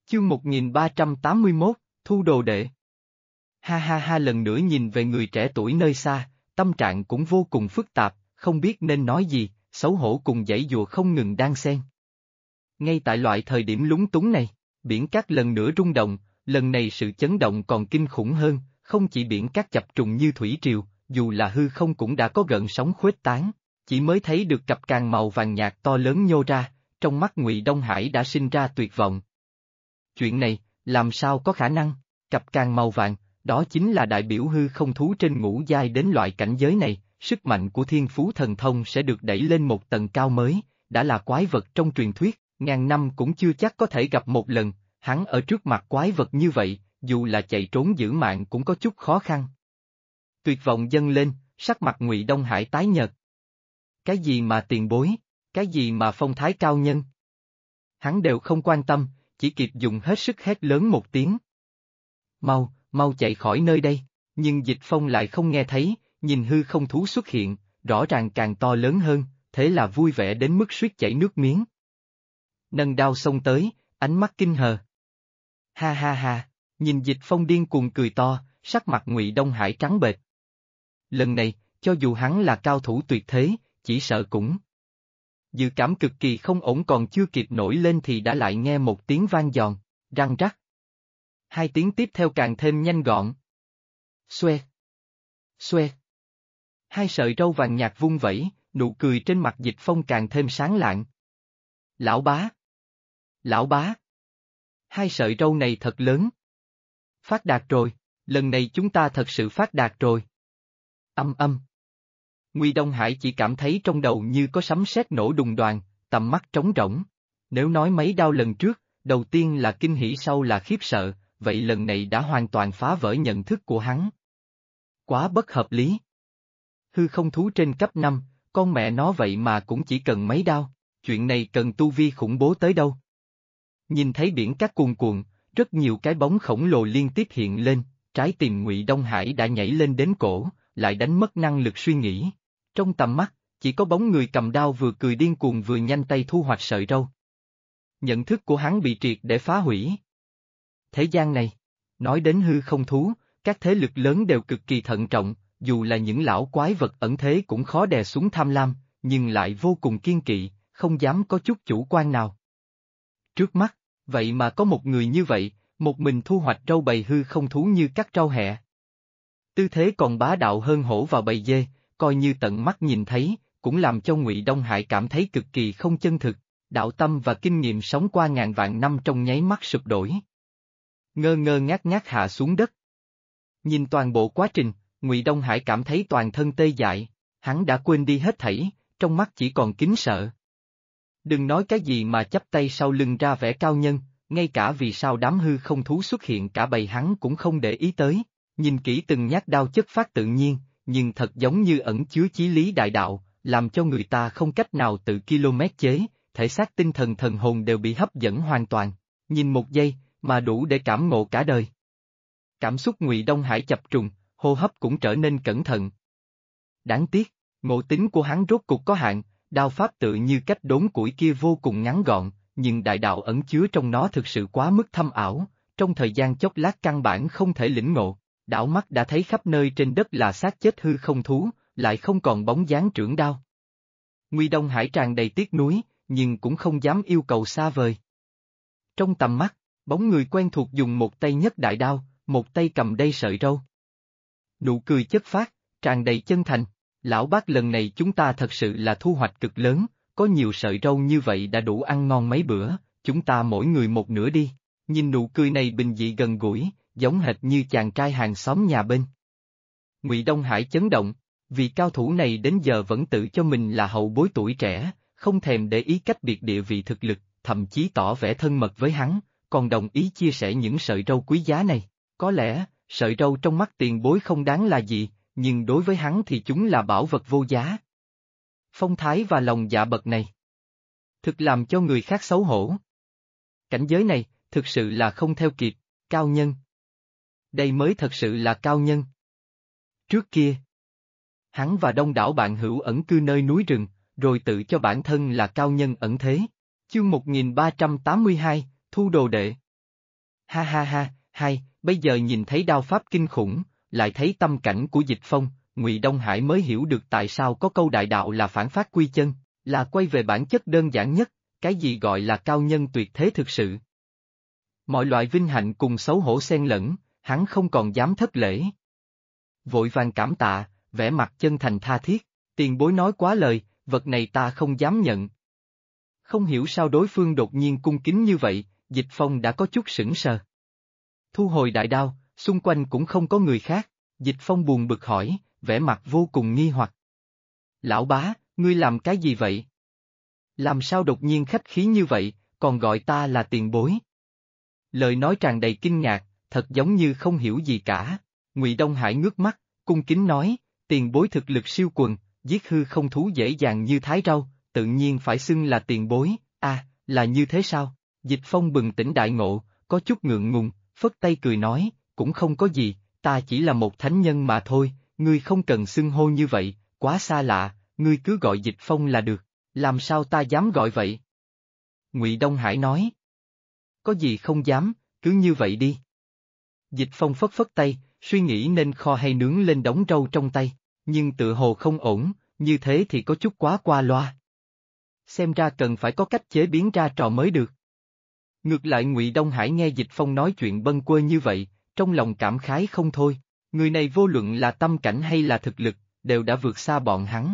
Chương 1381, Thu đồ đệ. Ha ha ha, lần nữa nhìn về người trẻ tuổi nơi xa, tâm trạng cũng vô cùng phức tạp, không biết nên nói gì, xấu hổ cùng giãy giụa không ngừng đan xen. Ngay tại loại thời điểm lúng túng này, biển cát lần nữa rung động, lần này sự chấn động còn kinh khủng hơn, không chỉ biển cát chập trùng như thủy triều, dù là hư không cũng đã có gợn sóng khuếch tán, chỉ mới thấy được cặp càng màu vàng nhạt to lớn nhô ra, trong mắt Ngụy Đông Hải đã sinh ra tuyệt vọng. Chuyện này, làm sao có khả năng? Cặp càng màu vàng, đó chính là đại biểu hư không thú trên ngũ giai đến loại cảnh giới này, sức mạnh của thiên phú thần thông sẽ được đẩy lên một tầng cao mới, đã là quái vật trong truyền thuyết, ngàn năm cũng chưa chắc có thể gặp một lần, hắn ở trước mặt quái vật như vậy, dù là chạy trốn giữ mạng cũng có chút khó khăn. Tuyệt vọng dâng lên, sắc mặt Ngụy Đông Hải tái nhợt. Cái gì mà tiền bối, cái gì mà phong thái cao nhân? Hắn đều không quan tâm, chỉ kịp dùng hết sức hét lớn một tiếng. Mau, mau chạy khỏi nơi đây, nhưng Dịch Phong lại không nghe thấy, nhìn hư không thú xuất hiện, rõ ràng càng to lớn hơn, thế là vui vẻ đến mức suýt chảy nước miếng. Nâng đao xông tới, ánh mắt kinh hờ. Ha ha ha, nhìn Dịch Phong điên cuồng cười to, sắc mặt Ngụy Đông Hải trắng bệch. Lần này, cho dù hắn là cao thủ tuyệt thế, chỉ sợ cũng. Dự cảm cực kỳ không ổn còn chưa kịp nổi lên thì đã lại nghe một tiếng vang giòn, răng rắc. Hai tiếng tiếp theo càng thêm nhanh gọn. Xoẹt. Xoẹt. Hai sợi râu vàng nhạt vung vẩy, nụ cười trên mặt Dịch Phong càng thêm sáng lạng. Lão bá. Lão bá. Hai sợi râu này thật lớn. Phát đạt rồi, lần này chúng ta thật sự phát đạt rồi. Âm âm. Ngụy Đông Hải chỉ cảm thấy trong đầu như có sấm sét nổ đùng đoàng, tầm mắt trống rỗng. Nếu nói mấy đao lần trước, đầu tiên là kinh hỉ sau là khiếp sợ, vậy lần này đã hoàn toàn phá vỡ nhận thức của hắn. Quá bất hợp lý. Hư không thú trên cấp 5, con mẹ nó vậy mà cũng chỉ cần mấy đao, chuyện này cần tu vi khủng bố tới đâu. Nhìn thấy biển cát cuồn cuộn, rất nhiều cái bóng khổng lồ liên tiếp hiện lên, trái tim Ngụy Đông Hải đã nhảy lên đến cổ, lại đánh mất năng lực suy nghĩ. Trong tầm mắt, chỉ có bóng người cầm đao vừa cười điên cuồng vừa nhanh tay thu hoạch sợi râu. Nhận thức của hắn bị triệt để phá hủy. Thế gian này, nói đến hư không thú, các thế lực lớn đều cực kỳ thận trọng, dù là những lão quái vật ẩn thế cũng khó đè xuống tham lam, nhưng lại vô cùng kiên kỵ, không dám có chút chủ quan nào. Trước mắt, vậy mà có một người như vậy, một mình thu hoạch râu bầy hư không thú như cắt rau hẹ. Tư thế còn bá đạo hơn hổ vào bầy dê, coi như tận mắt nhìn thấy, cũng làm cho Ngụy Đông Hải cảm thấy cực kỳ không chân thực, đạo tâm và kinh nghiệm sống qua ngàn vạn năm trong nháy mắt sụp đổi. Ngơ ngơ ngác ngác hạ xuống đất. Nhìn toàn bộ quá trình, Ngụy Đông Hải cảm thấy toàn thân tê dại, hắn đã quên đi hết thảy, trong mắt chỉ còn kính sợ. Đừng nói cái gì mà chắp tay sau lưng ra vẻ cao nhân, ngay cả vì sao đám hư không thú xuất hiện cả bầy hắn cũng không để ý tới, nhìn kỹ từng nhát đao chất phát tự nhiên, nhưng thật giống như ẩn chứa chí lý đại đạo, làm cho người ta không cách nào tự km chế, thể xác tinh thần thần hồn đều bị hấp dẫn hoàn toàn, nhìn một giây, mà đủ để cảm ngộ cả đời. Cảm xúc Ngụy Đông Hải chập trùng, hô hấp cũng trở nên cẩn thận. Đáng tiếc, ngộ tính của hắn rốt cục có hạn, đao pháp tự như cách đốn củi kia vô cùng ngắn gọn, nhưng đại đạo ẩn chứa trong nó thực sự quá mức thâm ảo, trong thời gian chốc lát căn bản không thể lĩnh ngộ, đảo mắt đã thấy khắp nơi trên đất là xác chết hư không thú, lại không còn bóng dáng trưởng đao. Ngụy Đông Hải tràn đầy tiếc nuối, nhưng cũng không dám yêu cầu xa vời. Trong tầm mắt, bóng người quen thuộc dùng một tay nhấc đại đao, một tay cầm đầy sợi râu. Nụ cười chất phác, tràn đầy chân thành, lão bác lần này chúng ta thật sự là thu hoạch cực lớn, có nhiều sợi râu như vậy đã đủ ăn ngon mấy bữa, chúng ta mỗi người một nửa đi, nhìn nụ cười này bình dị gần gũi, giống hệt như chàng trai hàng xóm nhà bên. Ngụy Đông Hải chấn động, vì cao thủ này đến giờ vẫn tự cho mình là hậu bối tuổi trẻ, không thèm để ý cách biệt địa vị thực lực, thậm chí tỏ vẻ thân mật với hắn, còn đồng ý chia sẻ những sợi râu quý giá này. Có lẽ, sợi râu trong mắt tiền bối không đáng là gì, nhưng đối với hắn thì chúng là bảo vật vô giá. Phong thái và lòng dạ bậc này thực làm cho người khác xấu hổ. Cảnh giới này, thực sự là không theo kịp, cao nhân. Đây mới thật sự là cao nhân. Trước kia, hắn và đông đảo bạn hữu ẩn cư nơi núi rừng, rồi tự cho bản thân là cao nhân ẩn thế. Chương 1382, Thu đồ đệ. Ha ha ha, hay, bây giờ nhìn thấy đao pháp kinh khủng, lại thấy tâm cảnh của Dịch Phong, Ngụy Đông Hải mới hiểu được tại sao có câu đại đạo là phản phát quy chân, là quay về bản chất đơn giản nhất, cái gì gọi là cao nhân tuyệt thế thực sự. Mọi loại vinh hạnh cùng xấu hổ xen lẫn, hắn không còn dám thất lễ. Vội vàng cảm tạ, vẻ mặt chân thành tha thiết, tiền bối nói quá lời, vật này ta không dám nhận. Không hiểu sao đối phương đột nhiên cung kính như vậy, Dịch Phong đã có chút sững sờ. Thu hồi đại đao, xung quanh cũng không có người khác, Dịch Phong buồn bực hỏi, vẻ mặt vô cùng nghi hoặc. Lão bá, ngươi làm cái gì vậy? Làm sao đột nhiên khách khí như vậy, còn gọi ta là tiền bối? Lời nói tràn đầy kinh ngạc, thật giống như không hiểu gì cả. Ngụy Đông Hải ngước mắt, cung kính nói, tiền bối thực lực siêu quần, giết hư không thú dễ dàng như thái rau, tự nhiên phải xưng là tiền bối, là như thế sao? Dịch Phong bừng tỉnh đại ngộ, có chút ngượng ngùng, phất tay cười nói, cũng không có gì, ta chỉ là một thánh nhân mà thôi, ngươi không cần xưng hô như vậy, quá xa lạ, ngươi cứ gọi Dịch Phong là được, làm sao ta dám gọi vậy? Ngụy Đông Hải nói. Có gì không dám, cứ như vậy đi. Dịch Phong phất phất tay, suy nghĩ nên kho hay nướng lên đống rau trong tay, nhưng tự hồ không ổn, như thế thì có chút quá qua loa. Xem ra cần phải có cách chế biến ra trò mới được. Ngược lại Ngụy Đông Hải nghe Dịch Phong nói chuyện bâng quơ như vậy, trong lòng cảm khái không thôi, người này vô luận là tâm cảnh hay là thực lực, đều đã vượt xa bọn hắn.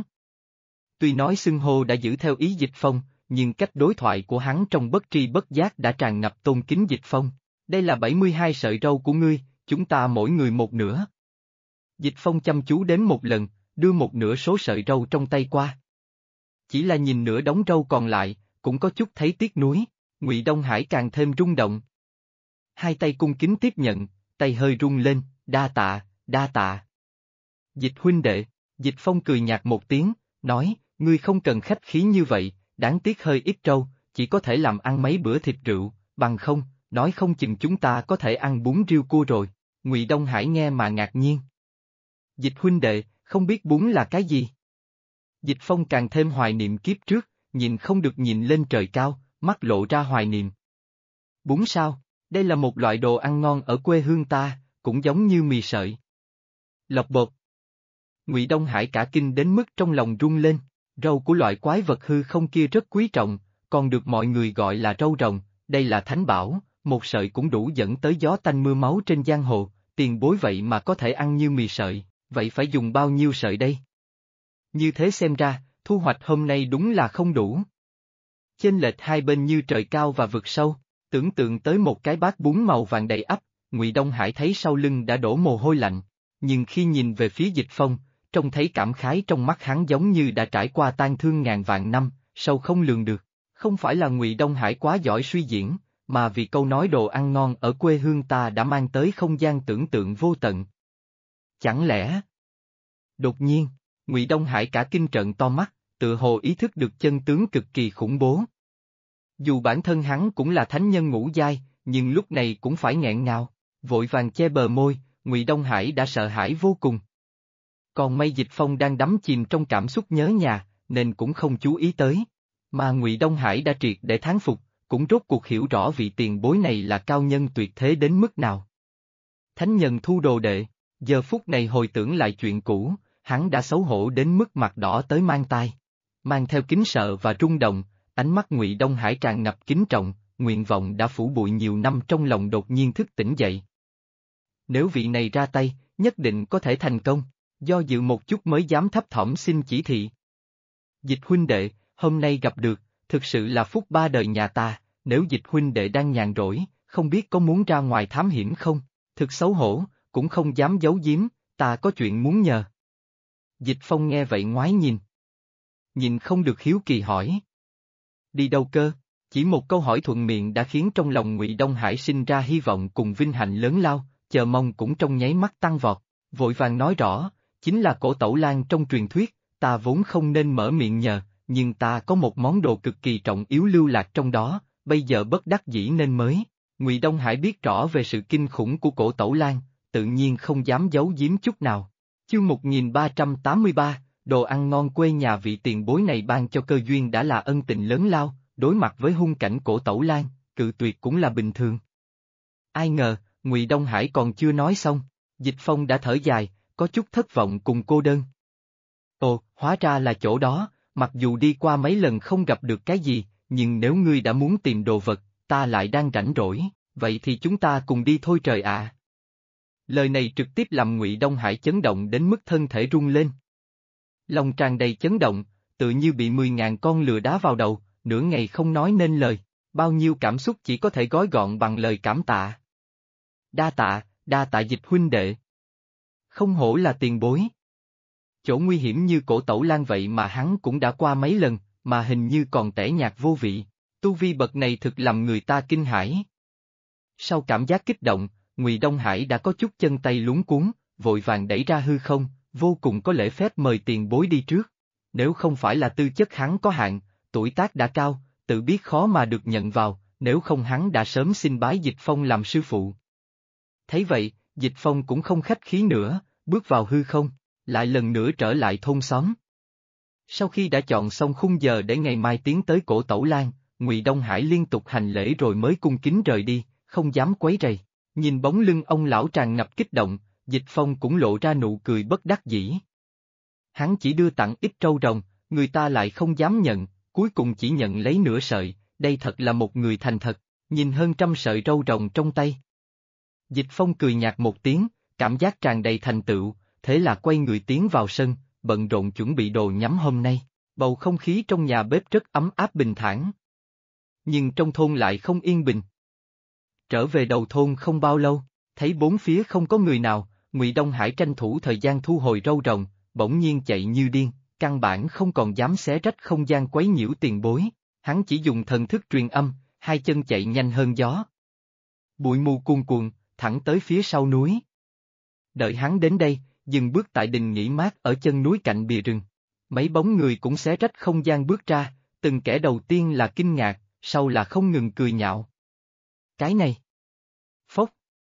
Tuy nói xưng hô đã giữ theo ý Dịch Phong, nhưng cách đối thoại của hắn trong bất tri bất giác đã tràn ngập tôn kính Dịch Phong. Đây là 72 sợi râu của ngươi, chúng ta mỗi người một nửa. Dịch Phong chăm chú đếm một lần, đưa một nửa số sợi râu trong tay qua. Chỉ là nhìn nửa đống râu còn lại, cũng có chút thấy tiếc nuối, Ngụy Đông Hải càng thêm rung động. Hai tay cung kính tiếp nhận, tay hơi rung lên, đa tạ, đa tạ. Dịch huynh đệ, Dịch Phong cười nhạt một tiếng, nói, ngươi không cần khách khí như vậy, đáng tiếc hơi ít râu, chỉ có thể làm ăn mấy bữa thịt rượu, bằng không, nói không chừng chúng ta có thể ăn bún riêu cua rồi. Ngụy Đông Hải nghe mà ngạc nhiên. Dịch huynh đệ, không biết bún là cái gì? Dịch Phong càng thêm hoài niệm kiếp trước, nhìn không được nhìn lên trời cao, mắt lộ ra hoài niệm. Bún sao? Đây là một loại đồ ăn ngon ở quê hương ta, cũng giống như mì sợi. Lộc bột. Ngụy Đông Hải cả kinh đến mức trong lòng rung lên, râu của loại quái vật hư không kia rất quý trọng, còn được mọi người gọi là râu rồng, đây là thánh bảo, một sợi cũng đủ dẫn tới gió tanh mưa máu trên giang hồ, tiền bối vậy mà có thể ăn như mì sợi, vậy phải dùng bao nhiêu sợi đây? Như thế xem ra, thu hoạch hôm nay đúng là không đủ. Chênh lệch hai bên như trời cao và vực sâu, tưởng tượng tới một cái bát bún màu vàng đầy ắp, Ngụy Đông Hải thấy sau lưng đã đổ mồ hôi lạnh, nhưng khi nhìn về phía Dịch Phong, trông thấy cảm khái trong mắt hắn giống như đã trải qua tang thương ngàn vạn năm, sâu không lường được. Không phải là Ngụy Đông Hải quá giỏi suy diễn, mà vì câu nói đồ ăn ngon ở quê hương ta đã mang tới không gian tưởng tượng vô tận. Chẳng lẽ? Đột nhiên, Ngụy Đông Hải cả kinh trợn to mắt, tự hồ ý thức được chân tướng cực kỳ khủng bố. Dù bản thân hắn cũng là thánh nhân ngũ giai, nhưng lúc này cũng phải nghẹn ngào, vội vàng che bờ môi, Ngụy Đông Hải đã sợ hãi vô cùng. Còn may Dịch Phong đang đắm chìm trong cảm xúc nhớ nhà, nên cũng không chú ý tới. Mà Ngụy Đông Hải đã triệt để thán phục, cũng rốt cuộc hiểu rõ vị tiền bối này là cao nhân tuyệt thế đến mức nào. Thánh nhân thu đồ đệ, giờ phút này hồi tưởng lại chuyện cũ, hắn đã xấu hổ đến mức mặt đỏ tới mang tai. Mang theo kính sợ và rung động, ánh mắt Ngụy Đông Hải tràn ngập kính trọng, nguyện vọng đã phủ bụi nhiều năm trong lòng đột nhiên thức tỉnh dậy. Nếu vị này ra tay, nhất định có thể thành công, do dự một chút mới dám thấp thỏm xin chỉ thị. Dịch huynh đệ, hôm nay gặp được, thực sự là phúc ba đời nhà ta, nếu Dịch huynh đệ đang nhàn rỗi, không biết có muốn ra ngoài thám hiểm không? Thực xấu hổ, cũng không dám giấu giếm, ta có chuyện muốn nhờ. Dịch Phong nghe vậy ngoái nhìn. Nhìn không được hiếu kỳ hỏi. Đi đâu cơ? Chỉ một câu hỏi thuận miệng đã khiến trong lòng Ngụy Đông Hải sinh ra hy vọng cùng vinh hạnh lớn lao, chờ mong cũng trong nháy mắt tăng vọt, vội vàng nói rõ, chính là cổ Tẩu Lan trong truyền thuyết, ta vốn không nên mở miệng nhờ, nhưng ta có một món đồ cực kỳ trọng yếu lưu lạc trong đó, bây giờ bất đắc dĩ nên mới. Ngụy Đông Hải biết rõ về sự kinh khủng của cổ Tẩu Lan, tự nhiên không dám giấu giếm chút nào. Chương 1383, đồ ăn ngon quê nhà vị tiền bối này ban cho cơ duyên đã là ân tình lớn lao, đối mặt với hung cảnh cổ Tẩu Lan, cự tuyệt cũng là bình thường. Ai ngờ, Ngụy Đông Hải còn chưa nói xong, Dịch Phong đã thở dài, có chút thất vọng cùng cô đơn. Ồ, hóa ra là chỗ đó, mặc dù đi qua mấy lần không gặp được cái gì, nhưng nếu ngươi đã muốn tìm đồ vật, ta lại đang rảnh rỗi, vậy thì chúng ta cùng đi thôi trời ạ. Lời này trực tiếp làm Ngụy Đông Hải chấn động đến mức thân thể rung lên. Lòng tràn đầy chấn động, tự như bị 10.000 con lừa đá vào đầu, nửa ngày không nói nên lời, bao nhiêu cảm xúc chỉ có thể gói gọn bằng lời cảm tạ. Đa tạ Dịch huynh đệ. Không hổ là tiền bối. Chỗ nguy hiểm như cổ Tẩu Lan vậy mà hắn cũng đã qua mấy lần, mà hình như còn tẻ nhạt vô vị, tu vi bậc này thực làm người ta kinh hãi. Sau cảm giác kích động, Ngụy Đông Hải đã có chút chân tay luống cuống, vội vàng đẩy ra hư không, vô cùng có lễ phép mời tiền bối đi trước. Nếu không phải là tư chất hắn có hạn, tuổi tác đã cao, tự biết khó mà được nhận vào, nếu không hắn đã sớm xin bái Dịch Phong làm sư phụ. Thấy vậy, Dịch Phong cũng không khách khí nữa, bước vào hư không, lại lần nữa trở lại thôn xóm. Sau khi đã chọn xong khung giờ để ngày mai tiến tới cổ Tẩu Lan, Ngụy Đông Hải liên tục hành lễ rồi mới cung kính rời đi, không dám quấy rầy. Nhìn bóng lưng ông lão tràn ngập kích động, Dịch Phong cũng lộ ra nụ cười bất đắc dĩ. Hắn chỉ đưa tặng ít trâu rồng, người ta lại không dám nhận, cuối cùng chỉ nhận lấy nửa sợi, đây thật là một người thành thật, nhìn hơn 100 sợi trâu rồng trong tay. Dịch Phong cười nhạt một tiếng, cảm giác tràn đầy thành tựu, thế là quay người tiến vào sân, bận rộn chuẩn bị đồ nhắm hôm nay. Bầu không khí trong nhà bếp rất ấm áp bình thản. Nhưng trong thôn lại không yên bình. Trở về đầu thôn không bao lâu, thấy bốn phía không có người nào, Ngụy Đông Hải tranh thủ thời gian thu hồi râu rồng, bỗng nhiên chạy như điên, căn bản không còn dám xé rách không gian quấy nhiễu tiền bối, hắn chỉ dùng thần thức truyền âm, hai chân chạy nhanh hơn gió. Bụi mù cuồn cuộn, thẳng tới phía sau núi. Đợi hắn đến đây, dừng bước tại đình nghỉ mát ở chân núi cạnh bìa rừng. Mấy bóng người cũng xé rách không gian bước ra, từng kẻ đầu tiên là kinh ngạc, sau là không ngừng cười nhạo. Cái này! Phốc!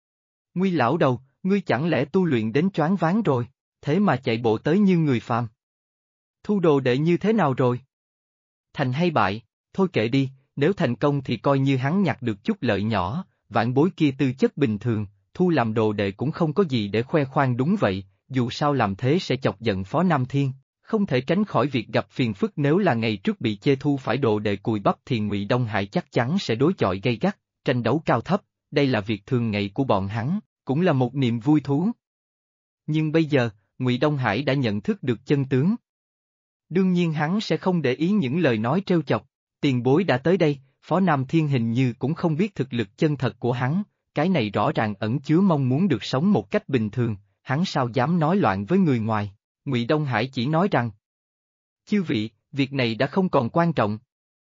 Nguy lão đầu, ngươi chẳng lẽ tu luyện đến choáng váng rồi, thế mà chạy bộ tới như người phàm. Thu đồ đệ như thế nào rồi? Thành hay bại, thôi kệ đi, nếu thành công thì coi như hắn nhặt được chút lợi nhỏ, vãn bối kia tư chất bình thường, thu làm đồ đệ cũng không có gì để khoe khoang đúng vậy, dù sao làm thế sẽ chọc giận Phó Nam Thiên, không thể tránh khỏi việc gặp phiền phức nếu là ngày trước bị chê thu phải đồ đệ cùi bắp thì Ngụy Đông Hải chắc chắn sẽ đối chọi gay gắt, tranh đấu cao thấp, đây là việc thường ngày của bọn hắn, cũng là một niềm vui thú. Nhưng bây giờ, Ngụy Đông Hải đã nhận thức được chân tướng. Đương nhiên hắn sẽ không để ý những lời nói trêu chọc, tiền bối đã tới đây, Phó Nam Thiên hình như cũng không biết thực lực chân thật của hắn, cái này rõ ràng ẩn chứa mong muốn được sống một cách bình thường, hắn sao dám nói loạn với người ngoài, Ngụy Đông Hải chỉ nói rằng: Chư vị, việc này đã không còn quan trọng.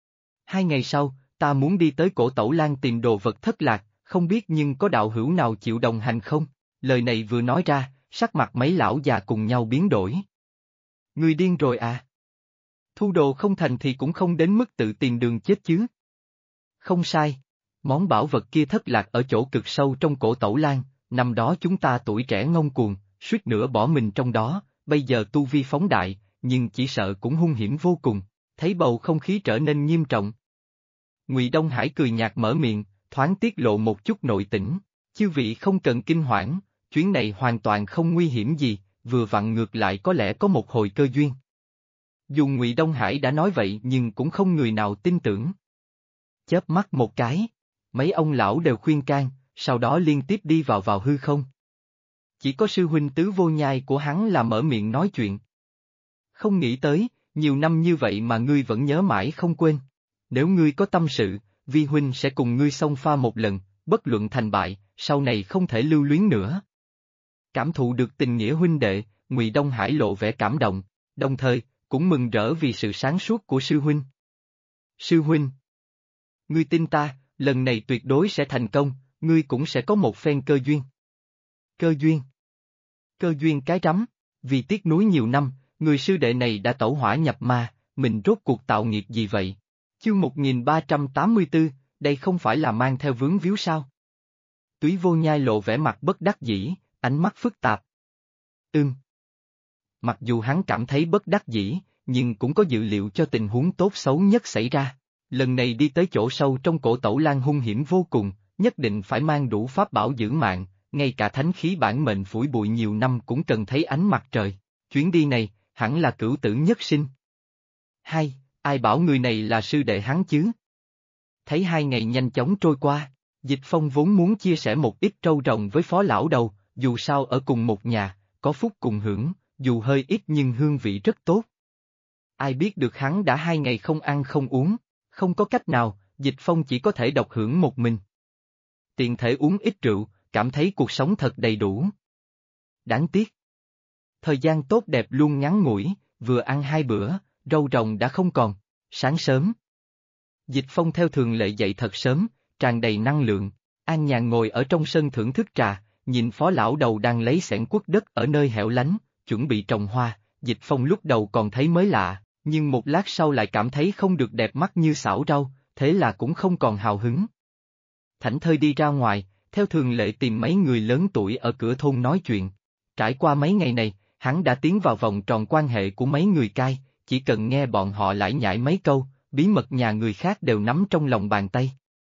2 ngày sau, ta muốn đi tới cổ Tẩu Lan tìm đồ vật thất lạc, không biết nhưng có đạo hữu nào chịu đồng hành không? Lời này vừa nói ra, sắc mặt mấy lão già cùng nhau biến đổi. Ngươi điên rồi à? Thu đồ không thành thì cũng không đến mức tự tìm đường chết chứ. Không sai, món bảo vật kia thất lạc ở chỗ cực sâu trong cổ Tẩu Lan, năm đó chúng ta tuổi trẻ ngông cuồng, suýt nữa bỏ mình trong đó, bây giờ tu vi phóng đại, nhưng chỉ sợ cũng hung hiểm vô cùng, thấy bầu không khí trở nên nghiêm trọng. Ngụy Đông Hải cười nhạt mở miệng, thoáng tiết lộ một chút nội tình, chư vị không cần kinh hoảng, chuyến này hoàn toàn không nguy hiểm gì, vừa vặn ngược lại có lẽ có một hồi cơ duyên. Dù Ngụy Đông Hải đã nói vậy nhưng cũng không người nào tin tưởng. Chớp mắt một cái, mấy ông lão đều khuyên can, sau đó liên tiếp đi vào hư không. Chỉ có sư huynh Tứ Vô Nhai của hắn là mở miệng nói chuyện. Không nghĩ tới, nhiều năm như vậy mà ngươi vẫn nhớ mãi không quên. Nếu ngươi có tâm sự, vi huynh sẽ cùng ngươi xông pha một lần, bất luận thành bại, sau này không thể lưu luyến nữa. Cảm thụ được tình nghĩa huynh đệ, Ngụy Đông Hải lộ vẻ cảm động, đồng thời, cũng mừng rỡ vì sự sáng suốt của sư huynh. Sư huynh! Ngươi tin ta, lần này tuyệt đối sẽ thành công, ngươi cũng sẽ có một phen cơ duyên. Cơ duyên? Cơ duyên cái rắm, vì tiếc nuối nhiều năm, người sư đệ này đã tẩu hỏa nhập ma, mình rốt cuộc tạo nghiệp gì vậy? Chương 1384, đây không phải là mang theo vướng víu sao? Túy Vô Nhai lộ vẻ mặt bất đắc dĩ, ánh mắt phức tạp. Mặc dù hắn cảm thấy bất đắc dĩ, nhưng cũng có dự liệu cho tình huống tốt xấu nhất xảy ra. Lần này đi tới chỗ sâu trong cổ Tẩu Lan hung hiểm vô cùng, nhất định phải mang đủ pháp bảo giữ mạng, ngay cả thánh khí bản mệnh phủi bụi nhiều năm cũng cần thấy ánh mặt trời. Chuyến đi này, hẳn là cửu tử nhất sinh. Hai, ai bảo người này là sư đệ hắn chứ? Thấy 2 ngày nhanh chóng trôi qua, Dịch Phong vốn muốn chia sẻ một ít trâu rồng với phó lão đầu, dù sao ở cùng một nhà, có phúc cùng hưởng, dù hơi ít nhưng hương vị rất tốt. Ai biết được hắn đã 2 ngày không ăn không uống, không có cách nào, Dịch Phong chỉ có thể độc hưởng một mình. Tiện thể uống ít rượu, cảm thấy cuộc sống thật đầy đủ. Đáng tiếc. Thời gian tốt đẹp luôn ngắn ngủi, vừa ăn 2 bữa, râu rồng đã không còn. Sáng sớm, Dịch Phong theo thường lệ dậy thật sớm, tràn đầy năng lượng, an nhàn ngồi ở trong sân thưởng thức trà, nhìn phó lão đầu đang lấy xẻng quất đất ở nơi hẻo lánh, chuẩn bị trồng hoa. Dịch Phong lúc đầu còn thấy mới lạ, nhưng một lát sau lại cảm thấy không được đẹp mắt như xảo rau, thế là cũng không còn hào hứng. Thảnh thơi đi ra ngoài, theo thường lệ tìm mấy người lớn tuổi ở cửa thôn nói chuyện. Trải qua mấy ngày này, hắn đã tiến vào vòng tròn quan hệ của mấy người cai, chỉ cần nghe bọn họ lải nhải mấy câu, bí mật nhà người khác đều nắm trong lòng bàn tay.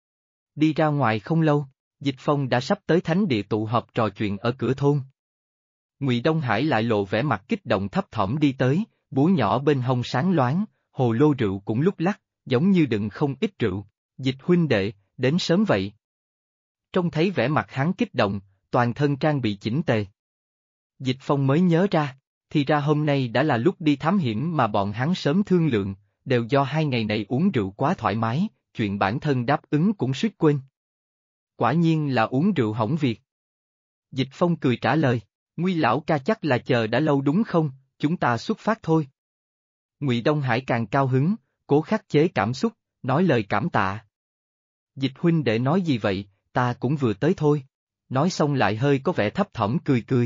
Đi ra ngoài không lâu, Dịch Phong đã sắp tới thánh địa tụ họp trò chuyện ở cửa thôn. Ngụy Đông Hải lại lộ vẻ mặt kích động thấp thỏm đi tới, búa nhỏ bên hông sáng loáng, hồ lô rượu cũng lúc lắc, giống như đựng không ít rượu. Dịch huynh đệ, đến sớm vậy. Trông thấy vẻ mặt hắn kích động, toàn thân trang bị chỉnh tề. Dịch Phong mới nhớ ra, thì ra hôm nay đã là lúc đi thám hiểm mà bọn hắn sớm thương lượng, đều do 2 ngày này uống rượu quá thoải mái, chuyện bản thân đáp ứng cũng suýt quên. Quả nhiên là uống rượu hỏng việc. Dịch Phong cười trả lời, Nguy lão ca chắc là chờ đã lâu đúng không, chúng ta xuất phát thôi. Ngụy Đông Hải càng cao hứng, cố khắc chế cảm xúc, nói lời cảm tạ. Dịch huynh đệ nói gì vậy, ta cũng vừa tới thôi. Nói xong lại hơi có vẻ thấp thỏm cười cười.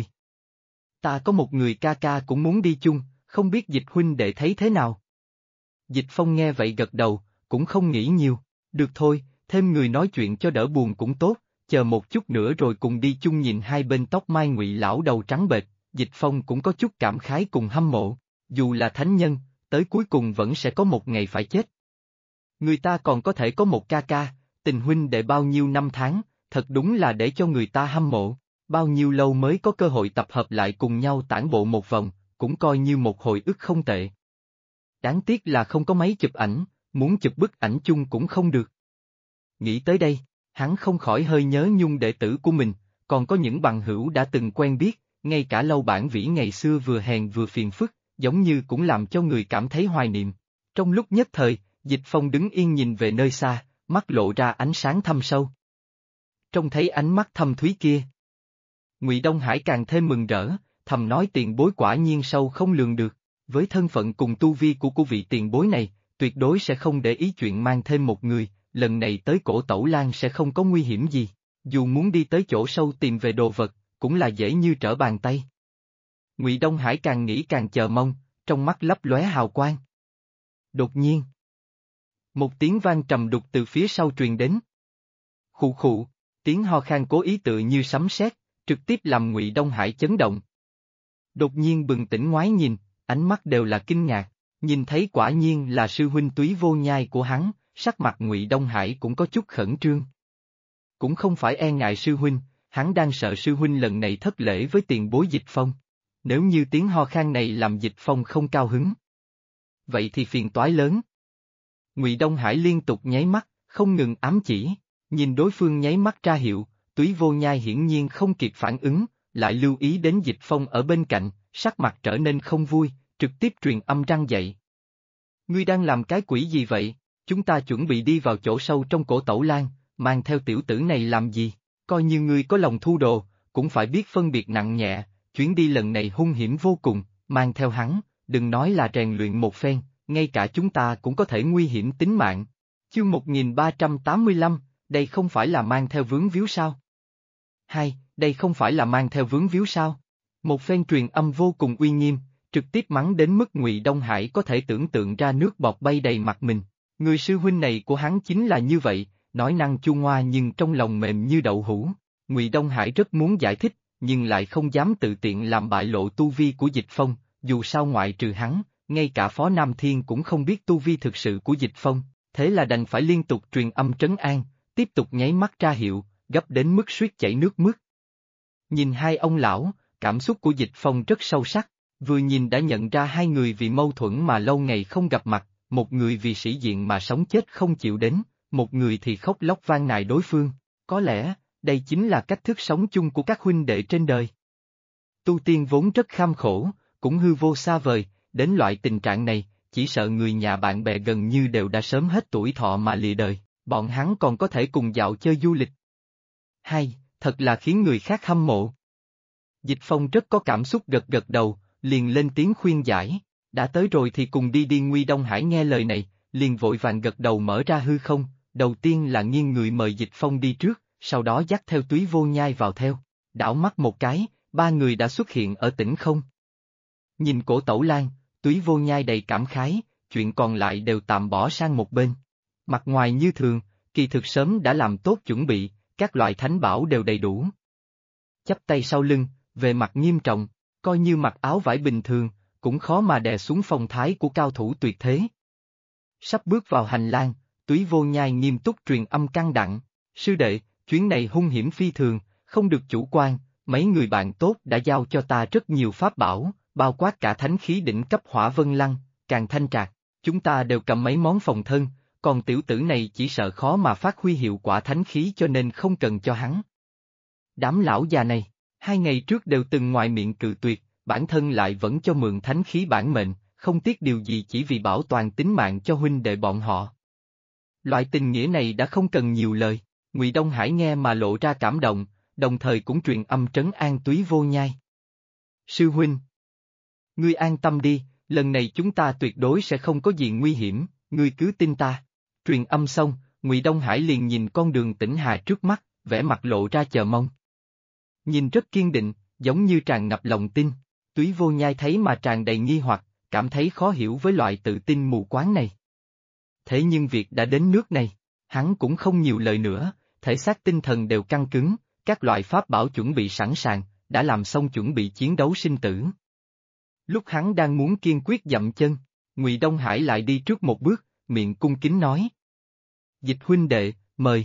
Ta có một người ca ca cũng muốn đi chung, không biết Dịch huynh đệ thấy thế nào. Dịch Phong nghe vậy gật đầu, cũng không nghĩ nhiều, được thôi, thêm người nói chuyện cho đỡ buồn cũng tốt, chờ một chút nữa rồi cùng đi chung. Nhìn hai bên tóc mai Ngụy lão đầu trắng bệch, Dịch Phong cũng có chút cảm khái cùng hâm mộ, dù là thánh nhân, tới cuối cùng vẫn sẽ có một ngày phải chết. Người ta còn có thể có một ca ca, tình huynh đệ bao nhiêu năm tháng, thật đúng là để cho người ta hâm mộ, bao nhiêu lâu mới có cơ hội tập hợp lại cùng nhau tản bộ một vòng, cũng coi như một hồi ức không tệ. Đáng tiếc là không có máy chụp ảnh, muốn chụp bức ảnh chung cũng không được. Nghĩ tới đây, hắn không khỏi hơi nhớ nhung đệ tử của mình, còn có những bằng hữu đã từng quen biết, ngay cả Lâu Bản Vĩ ngày xưa vừa hèn vừa phiền phức, giống như cũng làm cho người cảm thấy hoài niệm. Trong lúc nhất thời, Dịch Phong đứng yên nhìn về nơi xa, mắt lộ ra ánh sáng thâm sâu. Trông thấy ánh mắt thâm thúy kia, Ngụy Đông Hải càng thêm mừng rỡ, thầm nói tiền bối quả nhiên sâu không lường được, với thân phận cùng tu vi của vị tiền bối này, tuyệt đối sẽ không để ý chuyện mang thêm một người, lần này tới Cổ Tẩu Lan sẽ không có nguy hiểm gì, dù muốn đi tới chỗ sâu tìm về đồ vật, cũng là dễ như trở bàn tay. Ngụy Đông Hải càng nghĩ càng chờ mong, trong mắt lấp lóe hào quang. Đột nhiên, một tiếng vang trầm đục từ phía sau truyền đến. Khụ khụ, tiếng ho khan cố ý tựa như sấm sét, trực tiếp làm Ngụy Đông Hải chấn động. Đột nhiên bừng tỉnh ngoái nhìn, ánh mắt đều là kinh ngạc, nhìn thấy quả nhiên là sư huynh Túy Vô Nhai của hắn, sắc mặt Ngụy Đông Hải cũng có chút khẩn trương. Cũng không phải e ngại sư huynh, hắn đang sợ sư huynh lần này thất lễ với tiền bối Dịch Phong. Nếu như tiếng ho khan này làm Dịch Phong không cao hứng, vậy thì phiền toái lớn. Ngụy Đông Hải liên tục nháy mắt, không ngừng ám chỉ, nhìn đối phương nháy mắt ra hiệu, Túy Vô Nhai hiển nhiên không kịp phản ứng, lại lưu ý đến Dịch Phong ở bên cạnh, sắc mặt trở nên không vui, trực tiếp truyền âm răng dậy. Ngươi đang làm cái quỷ gì vậy? Chúng ta chuẩn bị đi vào chỗ sâu trong Cổ Tẩu Lan, mang theo tiểu tử này làm gì? Coi như ngươi có lòng thu đồ, cũng phải biết phân biệt nặng nhẹ, chuyến đi lần này hung hiểm vô cùng, mang theo hắn, đừng nói là rèn luyện một phen, ngay cả chúng ta cũng có thể nguy hiểm tính mạng. Chương 1385, đây không phải là mang theo vướng víu sao? Đây không phải là mang theo vướng víu sao? Một phen truyền âm vô cùng uy nghiêm, trực tiếp mắng đến mức Ngụy Đông Hải có thể tưởng tượng ra nước bọt bay đầy mặt mình. Người sư huynh này của hắn chính là như vậy, nói năng chua ngoa nhưng trong lòng mềm như đậu hũ. Ngụy Đông Hải rất muốn giải thích, nhưng lại không dám tự tiện làm bại lộ tu vi của Dịch Phong, dù sao ngoại trừ hắn, ngay cả Phó Nam Thiên cũng không biết tu vi thực sự của Dịch Phong, thế là đành phải liên tục truyền âm trấn an, tiếp tục nháy mắt ra hiệu, gấp đến mức suýt chảy nước mắt. Nhìn hai ông lão, cảm xúc của Dịch Phong rất sâu sắc, vừa nhìn đã nhận ra hai người vì mâu thuẫn mà lâu ngày không gặp mặt, một người vì sĩ diện mà sống chết không chịu đến, một người thì khóc lóc van nài đối phương, có lẽ, đây chính là cách thức sống chung của các huynh đệ trên đời. Tu tiên vốn rất kham khổ, cũng hư vô xa vời, đến loại tình trạng này, chỉ sợ người nhà bạn bè gần như đều đã sớm hết tuổi thọ mà lìa đời, bọn hắn còn có thể cùng dạo chơi du lịch. Hay, thật là khiến người khác hâm mộ. Dịch Phong rất có cảm xúc gật gật đầu, liền lên tiếng khuyên giải, đã tới rồi thì cùng đi đi. Nguy Đông Hải nghe lời này, liền vội vàng gật đầu mở ra hư không, đầu tiên là nghiêng người mời Dịch Phong đi trước, sau đó dắt theo Túy Vô Nhai vào theo, đảo mắt một cái, ba người đã xuất hiện ở tĩnh không. Nhìn Cổ Tẩu Lan, Túy Vô Nhai đầy cảm khái, chuyện còn lại đều tạm bỏ sang một bên. Mặt ngoài như thường, kỳ thực sớm đã làm tốt chuẩn bị, các loại thánh bảo đều đầy đủ. Chắp tay sau lưng, về mặt nghiêm trọng, coi như mặc áo vải bình thường, cũng khó mà đè xuống phong thái của cao thủ tuyệt thế. Sắp bước vào hành lang, Túy Vô Nhai nghiêm túc truyền âm căn dặn, sư đệ, chuyến này hung hiểm phi thường, không được chủ quan, mấy người bạn tốt đã giao cho ta rất nhiều pháp bảo, bao quát cả thánh khí đỉnh cấp Hỏa Vân Lăng, Càng Thanh Trạc, chúng ta đều cầm mấy món phòng thân, còn tiểu tử này chỉ sợ khó mà phát huy hiệu quả thánh khí cho nên không cần cho hắn. Đám lão già này, 2 ngày trước đều từng ngoài miệng cự tuyệt, bản thân lại vẫn cho mượn thánh khí bản mệnh, không tiếc điều gì chỉ vì bảo toàn tính mạng cho huynh đệ bọn họ. Loại tình nghĩa này đã không cần nhiều lời, Ngụy Đông Hải nghe mà lộ ra cảm động, đồng thời cũng truyền âm trấn an Túy Vô Nhai. Sư huynh, ngươi an tâm đi, lần này chúng ta tuyệt đối sẽ không có gì nguy hiểm, ngươi cứ tin ta. Truyền âm xong, Ngụy Đông Hải liền nhìn con đường Tĩnh Hà trước mắt, vẻ mặt lộ ra chờ mong. Nhìn rất kiên định, giống như tràn ngập lòng tin, Túy Vô Nhai thấy mà tràn đầy nghi hoặc, cảm thấy khó hiểu với loại tự tin mù quáng này. Thế nhưng việc đã đến nước này, hắn cũng không nhiều lời nữa, thể xác tinh thần đều căng cứng, các loại pháp bảo chuẩn bị sẵn sàng, đã làm xong chuẩn bị chiến đấu sinh tử. Lúc hắn đang muốn kiên quyết dậm chân, Ngụy Đông Hải lại đi trước một bước, miệng cung kính nói. Dịch huynh đệ, mời.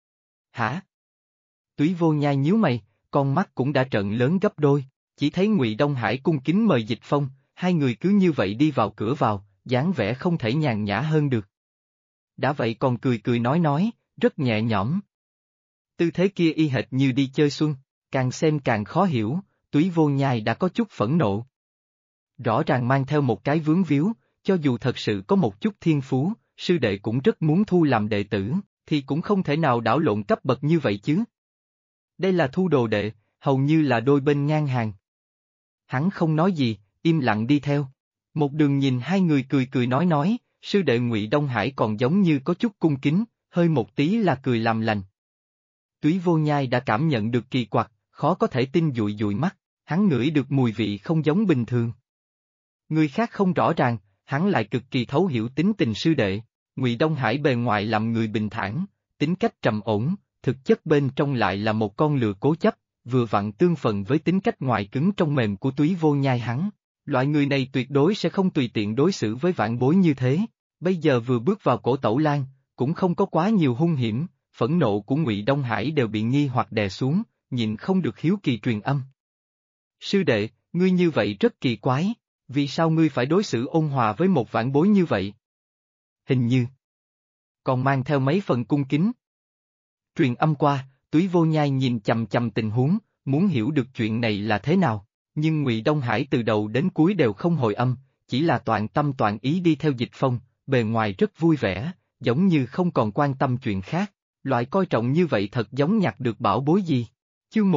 Hả? Túy Vô Nhai nhíu mày, con mắt cũng đã trợn lớn gấp đôi, chỉ thấy Ngụy Đông Hải cung kính mời Dịch Phong, hai người cứ như vậy đi vào cửa vào, dáng vẻ không thể nhàn nhã hơn được. Đã vậy còn cười cười nói, rất nhẹ nhõm. Tư thế kia y hệt như đi chơi xuân, càng xem càng khó hiểu, Túy Vô Nhai đã có chút phẫn nộ. Rõ ràng mang theo một cái vướng víu, cho dù thật sự có một chút thiên phú, sư đệ cũng rất muốn thu làm đệ tử, thì cũng không thể nào đảo lộn cấp bậc như vậy chứ. Đây là thu đồ đệ, hầu như là đôi bên ngang hàng. Hắn không nói gì, im lặng đi theo. Một đường nhìn hai người cười cười nói, sư đệ Ngụy Đông Hải còn giống như có chút cung kính, hơi một tí là cười làm lành. Túy Vô Nhai đã cảm nhận được kỳ quặc, khó có thể tin dụi dụi mắt, hắn ngửi được mùi vị không giống bình thường. Người khác không rõ ràng, hắn lại cực kỳ thấu hiểu tính tình sư đệ. Ngụy Đông Hải bề ngoài làm người bình thản, tính cách trầm ổn, thực chất bên trong lại là một con lừa cố chấp, vừa vặn tương phận với tính cách ngoài cứng trong mềm của Túy Vô Nhai hắn. Loại người này tuyệt đối sẽ không tùy tiện đối xử với vãn bối như thế. Bây giờ vừa bước vào Cổ Tẩu Lan, cũng không có quá nhiều hung hiểm, phẫn nộ của Ngụy Đông Hải đều bị nghi hoặc đè xuống, nhịn không được hiếu kỳ truyền âm. Sư đệ, ngươi như vậy rất kỳ quái, vì sao ngươi phải đối xử ôn hòa với một vãn bối như vậy? Hình như còn mang theo mấy phần cung kính. Truyền âm qua, Túy Vô Nhai nhìn chằm chằm tình huống, muốn hiểu được chuyện này là thế nào, nhưng Ngụy Đông Hải từ đầu đến cuối đều không hồi âm, chỉ là toàn tâm toàn ý đi theo Dịch Phong, bề ngoài rất vui vẻ, giống như không còn quan tâm chuyện khác, loại coi trọng như vậy thật giống nhặt được bảo bối gì. Chương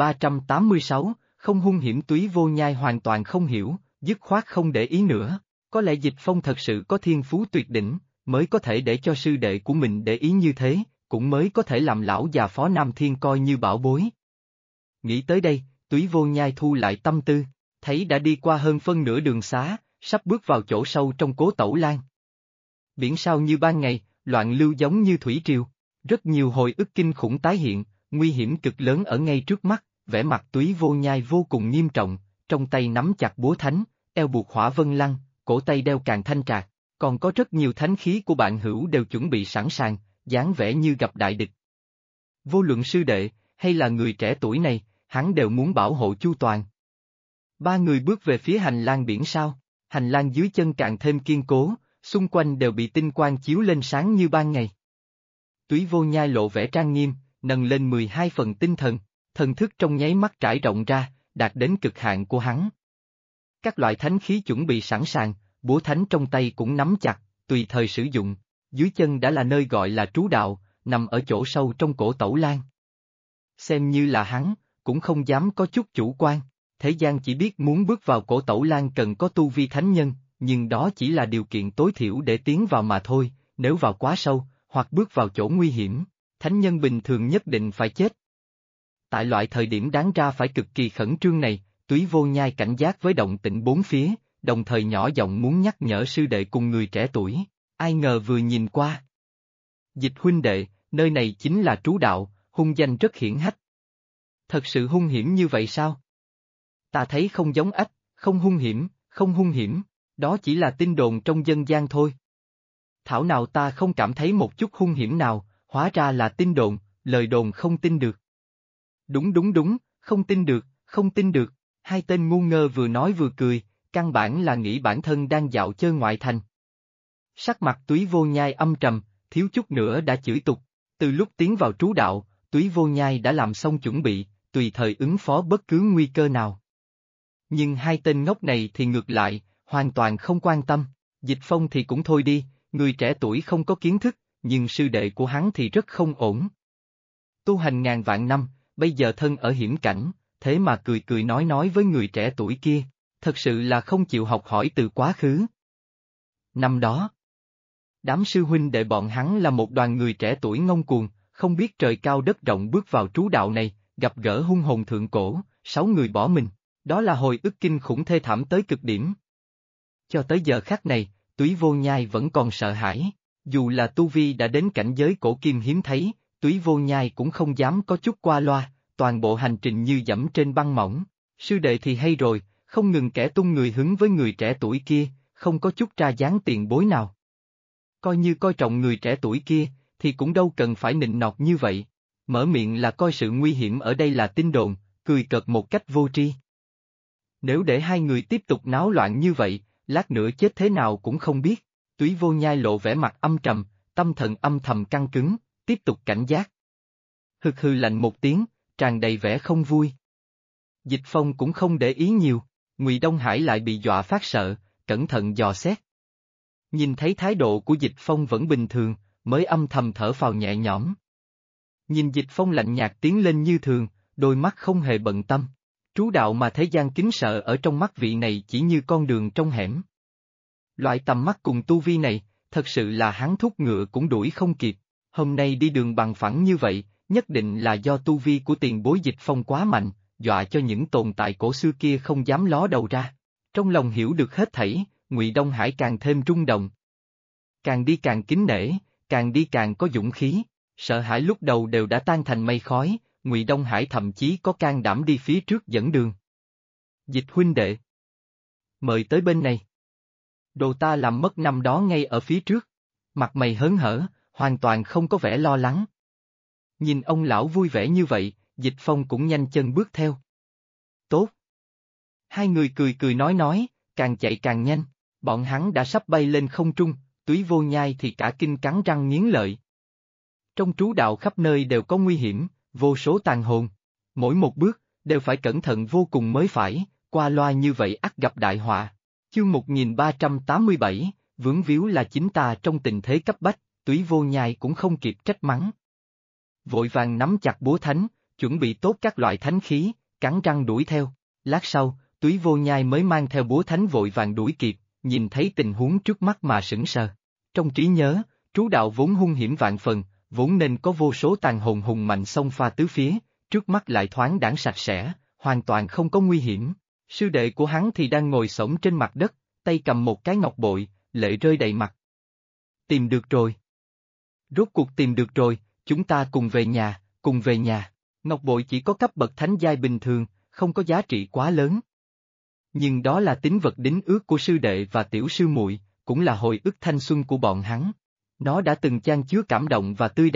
1386, không hung hiểm. Túy Vô Nhai hoàn toàn không hiểu, dứt khoát không để ý nữa, có lẽ Dịch Phong thật sự có thiên phú tuyệt đỉnh, mới có thể để cho sư đệ của mình để ý như thế, cũng mới có thể làm lão già Phó Nam Thiên coi như bảo bối. Nghĩ tới đây, Túy Vô Nhai thu lại tâm tư, thấy đã đi qua hơn phân nửa đường xá, sắp bước vào chỗ sâu trong Cố Tẩu Lan. Biển sao như ban ngày, loạn lưu giống như thủy triều, rất nhiều hồi ức kinh khủng tái hiện, nguy hiểm cực lớn ở ngay trước mắt, vẻ mặt Túy Vô Nhai vô cùng nghiêm trọng, trong tay nắm chặt búa thánh, eo buộc Hỏa Vân Lăng, cổ tay đeo Càng Thanh Trạc, còn có rất nhiều thánh khí của bạn hữu đều chuẩn bị sẵn sàng, dáng vẻ như gặp đại địch. Vô luận sư đệ, hay là người trẻ tuổi này, hắn đều muốn bảo hộ chu toàn. Ba người bước về phía hành lang biển sao, hành lang dưới chân càng thêm kiên cố, xung quanh đều bị tinh quang chiếu lên sáng như ban ngày. Túy Vô Nhai lộ vẻ trang nghiêm, nâng lên 12 phần tinh thần, thần thức trong nháy mắt trải rộng ra, đạt đến cực hạn của hắn. Các loại thánh khí chuẩn bị sẵn sàng, búa thánh trong tay cũng nắm chặt, tùy thời sử dụng, dưới chân đã là nơi gọi là trú đạo, nằm ở chỗ sâu trong cổ Tẩu Lan. Xem như là hắn, cũng không dám có chút chủ quan, thế gian chỉ biết muốn bước vào cổ Tẩu Lan cần có tu vi thánh nhân, nhưng đó chỉ là điều kiện tối thiểu để tiến vào mà thôi, nếu vào quá sâu, hoặc bước vào chỗ nguy hiểm, thánh nhân bình thường nhất định phải chết. Tại loại thời điểm đáng ra phải cực kỳ khẩn trương này, Túy Vô Nhai cảnh giác với động tĩnh bốn phía, đồng thời nhỏ giọng muốn nhắc nhở sư đệ cùng người trẻ tuổi, ai ngờ vừa nhìn qua. Dịch huynh đệ, nơi này chính là trú đạo, hung danh rất hiển hách. Thật sự hung hiểm như vậy sao? Ta thấy không giống ách, không hung hiểm, không hung hiểm, đó chỉ là tin đồn trong dân gian thôi. Thảo nào ta không cảm thấy một chút hung hiểm nào, hóa ra là tin đồn, lời đồn không tin được. Đúng, không tin được, không tin được, hai tên ngu ngơ vừa nói vừa cười, căn bản là nghĩ bản thân đang dạo chơi ngoại thành. Sắc mặt Túy Vô Nhai âm trầm, thiếu chút nữa đã chửi tục, từ lúc tiến vào trú đạo, Túy Vô Nhai đã làm xong chuẩn bị, tùy thời ứng phó bất cứ nguy cơ nào. Nhưng hai tên ngốc này thì ngược lại, hoàn toàn không quan tâm, Dịch Phong thì cũng thôi đi, người trẻ tuổi không có kiến thức, nhưng sư đệ của hắn thì rất không ổn. Tu hành ngàn vạn năm, bây giờ thân ở hiểm cảnh, thế mà cười cười nói với người trẻ tuổi kia, thật sự là không chịu học hỏi từ quá khứ. Năm đó, đám sư huynh đệ bọn hắn là một đoàn người trẻ tuổi ngông cuồng, không biết trời cao đất rộng bước vào trú đạo này, gặp gỡ hung hồn thượng cổ, 6 người bỏ mình, đó là hồi ức kinh khủng thê thảm tới cực điểm. Cho tới giờ khắc này, Túy Vô Nhai vẫn còn sợ hãi, dù là tu vi đã đến cảnh giới cổ kim hiếm thấy, Túy Vô Nhai cũng không dám có chút qua loa, toàn bộ hành trình như dẫm trên băng mỏng, sư đệ thì hay rồi, không ngừng kẻ tung người hứng với người trẻ tuổi kia, không có chút ra dáng tiền bối nào. Coi như coi trọng người trẻ tuổi kia, thì cũng đâu cần phải nịnh nọt như vậy, mở miệng là coi sự nguy hiểm ở đây là tin đồn, cười cợt một cách vô tri. Nếu để hai người tiếp tục náo loạn như vậy, lát nữa chết thế nào cũng không biết, Túy Vô Nhai lộ vẻ mặt âm trầm, tâm thần âm thầm căng cứng, tiếp tục cảnh giác. Hừ hừ lạnh một tiếng, tràn đầy vẻ không vui. Dịch Phong cũng không để ý nhiều, Ngụy Đông Hải lại bị dọa phát sợ, cẩn thận dò xét. Nhìn thấy thái độ của Dịch Phong vẫn bình thường, mới âm thầm thở phào nhẹ nhõm. Nhìn Dịch Phong lạnh nhạt tiến lên như thường, đôi mắt không hề bận tâm. Trú đạo mà thế gian kính sợ ở trong mắt vị này chỉ như con đường trong hẻm. Loại tầm mắt cùng tu vi này, thật sự là hắn thúc ngựa cũng đuổi không kịp, hôm nay đi đường bằng phẳng như vậy, nhất định là do tu vi của tiền bối Dịch Phong quá mạnh, dọa cho những tồn tại cổ xưa kia không dám ló đầu ra. Trong lòng hiểu được hết thảy, Ngụy Đông Hải càng thêm rung động. Càng đi càng kính nể, càng đi càng có dũng khí, sợ hãi lúc đầu đều đã tan thành mây khói, Ngụy Đông Hải thậm chí có can đảm đi phía trước dẫn đường. Dịch huynh đệ, mời tới bên này. Đồ ta làm mất năm đó ngay ở phía trước, mặt mày hớn hở, hoàn toàn không có vẻ lo lắng. Nhìn ông lão vui vẻ như vậy, Dịch Phong cũng nhanh chân bước theo. Tốt. Hai người cười cười nói, càng chạy càng nhanh, bọn hắn đã sắp bay lên không trung, Túy Vô Nhai thì cả kinh cắn răng nghiến lợi. Trong trú đạo khắp nơi đều có nguy hiểm, vô số tàn hồn, mỗi một bước, đều phải cẩn thận vô cùng mới phải, qua loa như vậy ắt gặp đại họa. Chương 1387, vướng víu là chính ta trong tình thế cấp bách, Túy Vô Nhai cũng không kịp trách mắng. Vội vàng nắm chặt búa thánh, chuẩn bị tốt các loại thánh khí, cắn răng đuổi theo, lát sau, Túy Vô Nhai mới mang theo búa thánh vội vàng đuổi kịp, nhìn thấy tình huống trước mắt mà sững sờ. Trong trí nhớ, trú đạo vốn hung hiểm vạn phần, vốn nên có vô số tàn hồn hùng mạnh xông pha tứ phía, trước mắt lại thoáng đãng sạch sẽ, hoàn toàn không có nguy hiểm. Sư đệ của hắn thì đang ngồi xổm trên mặt đất, tay cầm một cái ngọc bội, lệ rơi đầy mặt. Tìm được rồi. Rốt cuộc tìm được rồi, chúng ta cùng về nhà, cùng về nhà. Ngọc bội chỉ có cấp bậc thánh giai bình thường, không có giá trị quá lớn. Nhưng đó là tín vật đính ước của sư đệ và tiểu sư muội, cũng là hồi ức thanh xuân của bọn hắn. Nó đã từng chan chứa cảm động và tươi đẹp,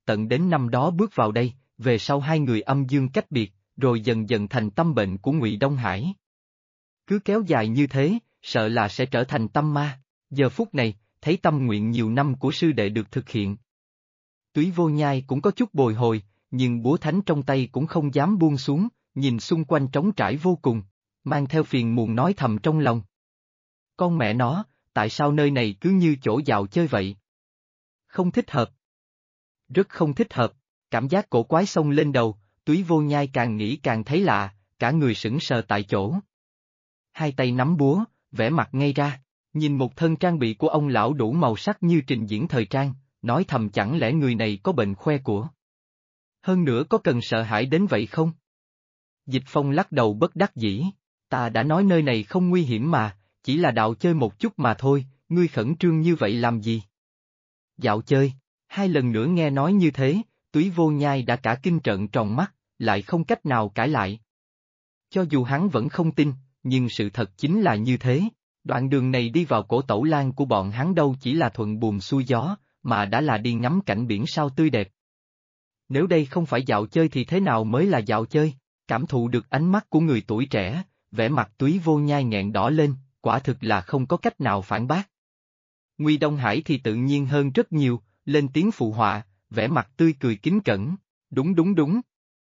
tận đến năm đó bước vào đây, về sau hai người âm dương cách biệt, rồi dần dần thành tâm bệnh của Ngụy Đông Hải. Cứ kéo dài như thế, sợ là sẽ trở thành tâm ma, giờ phút này, thấy tâm nguyện nhiều năm của sư đệ được thực hiện. Túy Vô Nhai cũng có chút bồi hồi, nhưng búa thánh trong tay cũng không dám buông xuống, nhìn xung quanh trống trải vô cùng, mang theo phiền muộn nói thầm trong lòng. Con mẹ nó, tại sao nơi này cứ như chỗ dạo chơi vậy? Không thích hợp. Rất không thích hợp, cảm giác cổ quái xông lên đầu, Túy Vô Nhai càng nghĩ càng thấy lạ, cả người sững sờ tại chỗ. Hai tay nắm búa, vẻ mặt ngay ra, nhìn một thân trang bị của ông lão đủ màu sắc như trình diễn thời trang, nói thầm chẳng lẽ người này có bệnh khoe của. Hơn nữa có cần sợ hãi đến vậy không? Dịch Phong lắc đầu bất đắc dĩ, ta đã nói nơi này không nguy hiểm mà, chỉ là đạo chơi một chút mà thôi, ngươi khẩn trương như vậy làm gì? Dạo chơi, hai lần nữa nghe nói như thế, Túy Vô Nhai đã cả kinh trợn tròn mắt, lại không cách nào cãi lại. Cho dù hắn vẫn không tin, nhưng sự thật chính là như thế, đoạn đường này đi vào cổ Tẩu Lan của bọn hắn đâu chỉ là thuận buồm xuôi gió, mà đã là đi ngắm cảnh biển sao tươi đẹp. Nếu đây không phải dạo chơi thì thế nào mới là dạo chơi? Cảm thụ được ánh mắt của người tuổi trẻ, vẻ mặt Túy Vô Nhai nghẹn đỏ lên, quả thực là không có cách nào phản bác. Ngụy Đông Hải thì tự nhiên hơn rất nhiều, lên tiếng phụ họa, vẻ mặt tươi cười kính cẩn, đúng đúng đúng.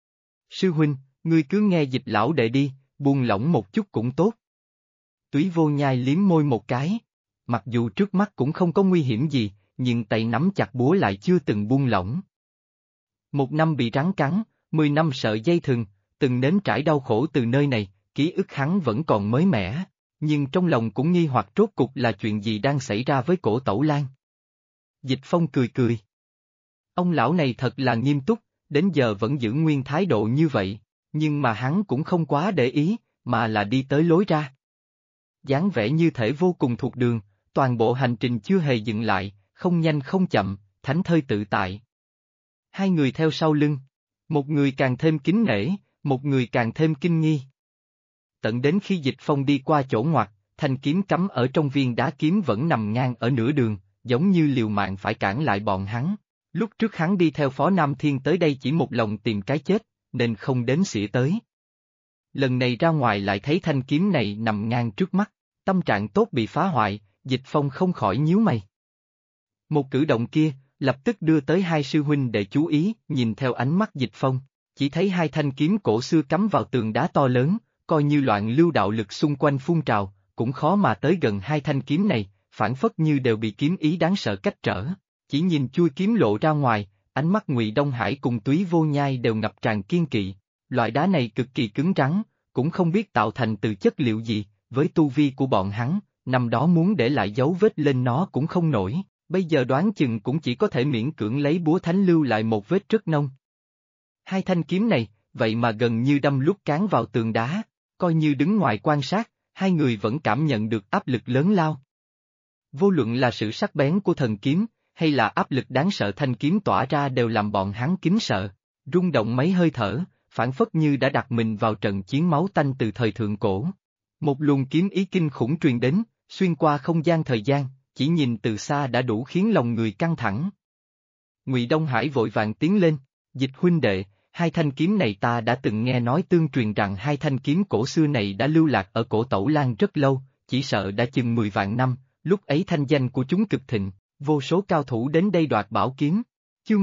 Sư huynh, ngươi cứ nghe Dịch lão đệ đi, buông lỏng một chút cũng tốt. Túy Vô Nhai liếm môi một cái, mặc dù trước mắt cũng không có nguy hiểm gì, nhưng tay nắm chặt búa lại chưa từng buông lỏng. Một năm bị rắn cắn, 10 năm sợ dây thừng, từng nếm trải đau khổ từ nơi này, ký ức hắn vẫn còn mới mẻ, nhưng trong lòng cũng nghi hoặc rốt cục là chuyện gì đang xảy ra với cổ Tẩu Lan. Dịch Phong cười cười. Ông lão này thật là nghiêm túc, đến giờ vẫn giữ nguyên thái độ như vậy, nhưng mà hắn cũng không quá để ý, mà là đi tới lối ra. Dáng vẻ như thể vô cùng thuộc đường, toàn bộ hành trình chưa hề dừng lại, không nhanh không chậm, thảnh thơi tự tại. Hai người theo sau lưng, một người càng thêm kính nể, một người càng thêm kinh nghi. Tận đến khi Dịch Phong đi qua chỗ ngoặt, thanh kiếm cắm ở trong viên đá kiếm vẫn nằm ngang ở nửa đường, giống như liều mạng phải cản lại bọn hắn. Lúc trước hắn đi theo Phó Nam Thiên tới đây chỉ một lòng tìm cái chết, nên không đến xỉa tới. Lần này ra ngoài lại thấy thanh kiếm này nằm ngang trước mắt, tâm trạng tốt bị phá hoại, Dịch Phong không khỏi nhíu mày. Một cử động kia, lập tức đưa tới hai sư huynh để chú ý, nhìn theo ánh mắt Dịch Phong, chỉ thấy hai thanh kiếm cổ xưa cắm vào tường đá to lớn, coi như loạn lưu đạo lực xung quanh phun trào, cũng khó mà tới gần hai thanh kiếm này, phản phất như đều bị kiếm ý đáng sợ cách trở. Chỉ nhìn chui kiếm lộ ra ngoài, ánh mắt Ngụy Đông Hải cùng Túy Vô Nhai đều ngập tràn kiên kỵ, loại đá này cực kỳ cứng rắn, cũng không biết tạo thành từ chất liệu gì, với tu vi của bọn hắn, năm đó muốn để lại dấu vết lên nó cũng không nổi, bây giờ đoán chừng cũng chỉ có thể miễn cưỡng lấy búa thánh lưu lại một vết rất nông. Hai thanh kiếm này, vậy mà gần như đâm lúc cán vào tường đá, coi như đứng ngoài quan sát, hai người vẫn cảm nhận được áp lực lớn lao. Vô luận là sự sắc bén của thần kiếm, hay là áp lực đáng sợ thanh kiếm tỏa ra đều làm bọn hắn kính sợ, rung động mấy hơi thở, phản phất như đã đặt mình vào trận chiến máu tanh từ thời thượng cổ. Một luồng kiếm ý kinh khủng truyền đến, xuyên qua không gian thời gian, chỉ nhìn từ xa đã đủ khiến lòng người căng thẳng. Ngụy Đông Hải vội vàng tiến lên, Dịch huynh đệ, hai thanh kiếm này ta đã từng nghe nói tương truyền rằng hai thanh kiếm cổ xưa này đã lưu lạc ở cổ Tẩu Lan rất lâu, chỉ sợ đã chừng 10 vạn năm, lúc ấy thanh danh của chúng cực thịnh, vô số cao thủ đến đây đoạt bảo kiếm. Chương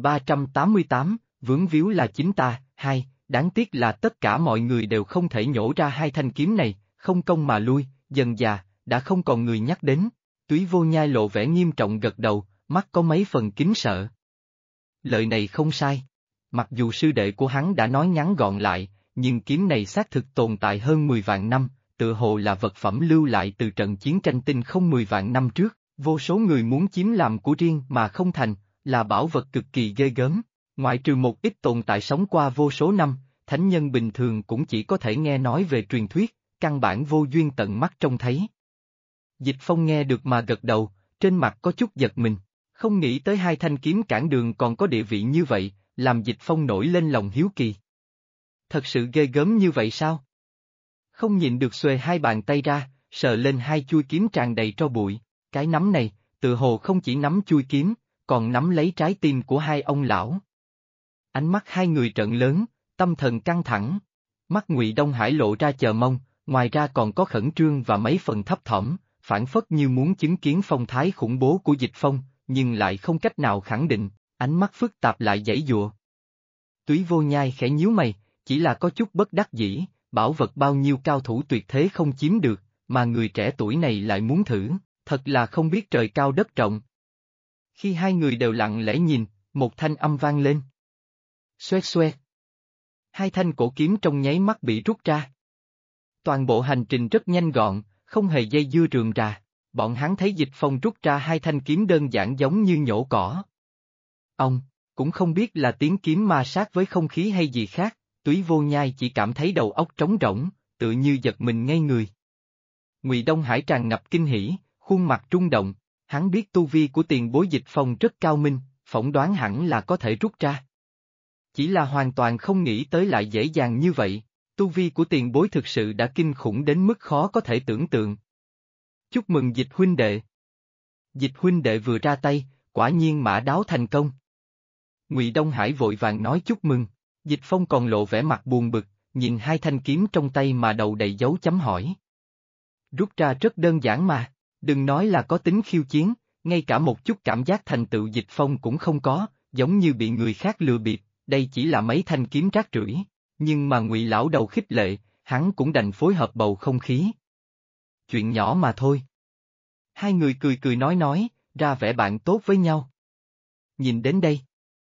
1388, vướng víu là chính ta, hai, đáng tiếc là tất cả mọi người đều không thể nhổ ra hai thanh kiếm này, không công mà lui, dần già, đã không còn người nhắc đến. Túy Vô Nhai lộ vẻ nghiêm trọng gật đầu, mắt có mấy phần kính sợ. Lời này không sai. Mặc dù sư đệ của hắn đã nói ngắn gọn lại, nhưng kiếm này xác thực tồn tại hơn 10 vạn năm, tựa hồ là vật phẩm lưu lại từ trận chiến tranh tinh không 10 vạn năm trước, vô số người muốn chiếm làm của riêng mà không thành, là bảo vật cực kỳ ghê gớm. Ngoại trừ một ít tồn tại sống qua vô số năm, thánh nhân bình thường cũng chỉ có thể nghe nói về truyền thuyết, căn bản vô duyên tận mắt trông thấy. Dịch Phong nghe được mà gật đầu, trên mặt có chút giật mình, không nghĩ tới hai thanh kiếm cản đường còn có địa vị như vậy, làm Dịch Phong nổi lên lòng hiếu kỳ. Thật sự ghê gớm như vậy sao? Không nhịn được xuề hai bàn tay ra, sờ lên hai chuôi kiếm tràn đầy tro bụi, cái nắm này, tự hồ không chỉ nắm chuôi kiếm, còn nắm lấy trái tim của hai ông lão. Ánh mắt hai người trợn lớn, tâm thần căng thẳng. Mắt Ngụy Đông Hải lộ ra chờ mong, ngoài ra còn có khẩn trương và mấy phần thấp thỏm, phảng phất như muốn chứng kiến phong thái khủng bố của Dịch Phong, nhưng lại không cách nào khẳng định, ánh mắt phức tạp lại giãy giụa. Túy Vô Nhai khẽ nhíu mày, chỉ là có chút bất đắc dĩ, bảo vật bao nhiêu cao thủ tuyệt thế không chiếm được, mà người trẻ tuổi này lại muốn thử, thật là không biết trời cao đất rộng. Khi hai người đều lặng lẽ nhìn, một thanh âm vang lên. Xoẹt xoẹt. Hai thanh cổ kiếm trong nháy mắt bị rút ra. Toàn bộ hành trình rất nhanh gọn, không hề dây dưa rườm rà, bọn hắn thấy Dịch Phong rút ra hai thanh kiếm đơn giản giống như nhổ cỏ. Ông, cũng không biết là tiếng kiếm ma sát với không khí hay gì khác, Túy Vô Nhai chỉ cảm thấy đầu óc trống rỗng, tự như giật mình ngay người. Ngụy Đông Hải tràn ngập kinh hỉ, khuôn mặt rung động, hắn biết tu vi của tiền bối Dịch Phong rất cao minh, phỏng đoán hẳn là có thể rút ra. Chỉ là hoàn toàn không nghĩ tới lại dễ dàng như vậy, tu vi của tiền bối thực sự đã kinh khủng đến mức khó có thể tưởng tượng. Chúc mừng Dịch huynh đệ. Dịch huynh đệ vừa ra tay, quả nhiên mã đáo thành công. Ngụy Đông Hải vội vàng nói chúc mừng, Dịch Phong còn lộ vẻ mặt buồn bực, nhìn hai thanh kiếm trong tay mà đầu đầy dấu chấm hỏi. Rút ra rất đơn giản mà, đừng nói là có tính khiêu chiến, ngay cả một chút cảm giác thành tựu Dịch Phong cũng không có, giống như bị người khác lừa bịp, đây chỉ là mấy thanh kiếm rác rưởi, nhưng mà Ngụy lão đầu khích lệ, hắn cũng đành phối hợp bầu không khí. Chuyện nhỏ mà thôi. Hai người cười cười nói, ra vẻ bạn tốt với nhau. Nhìn đến đây.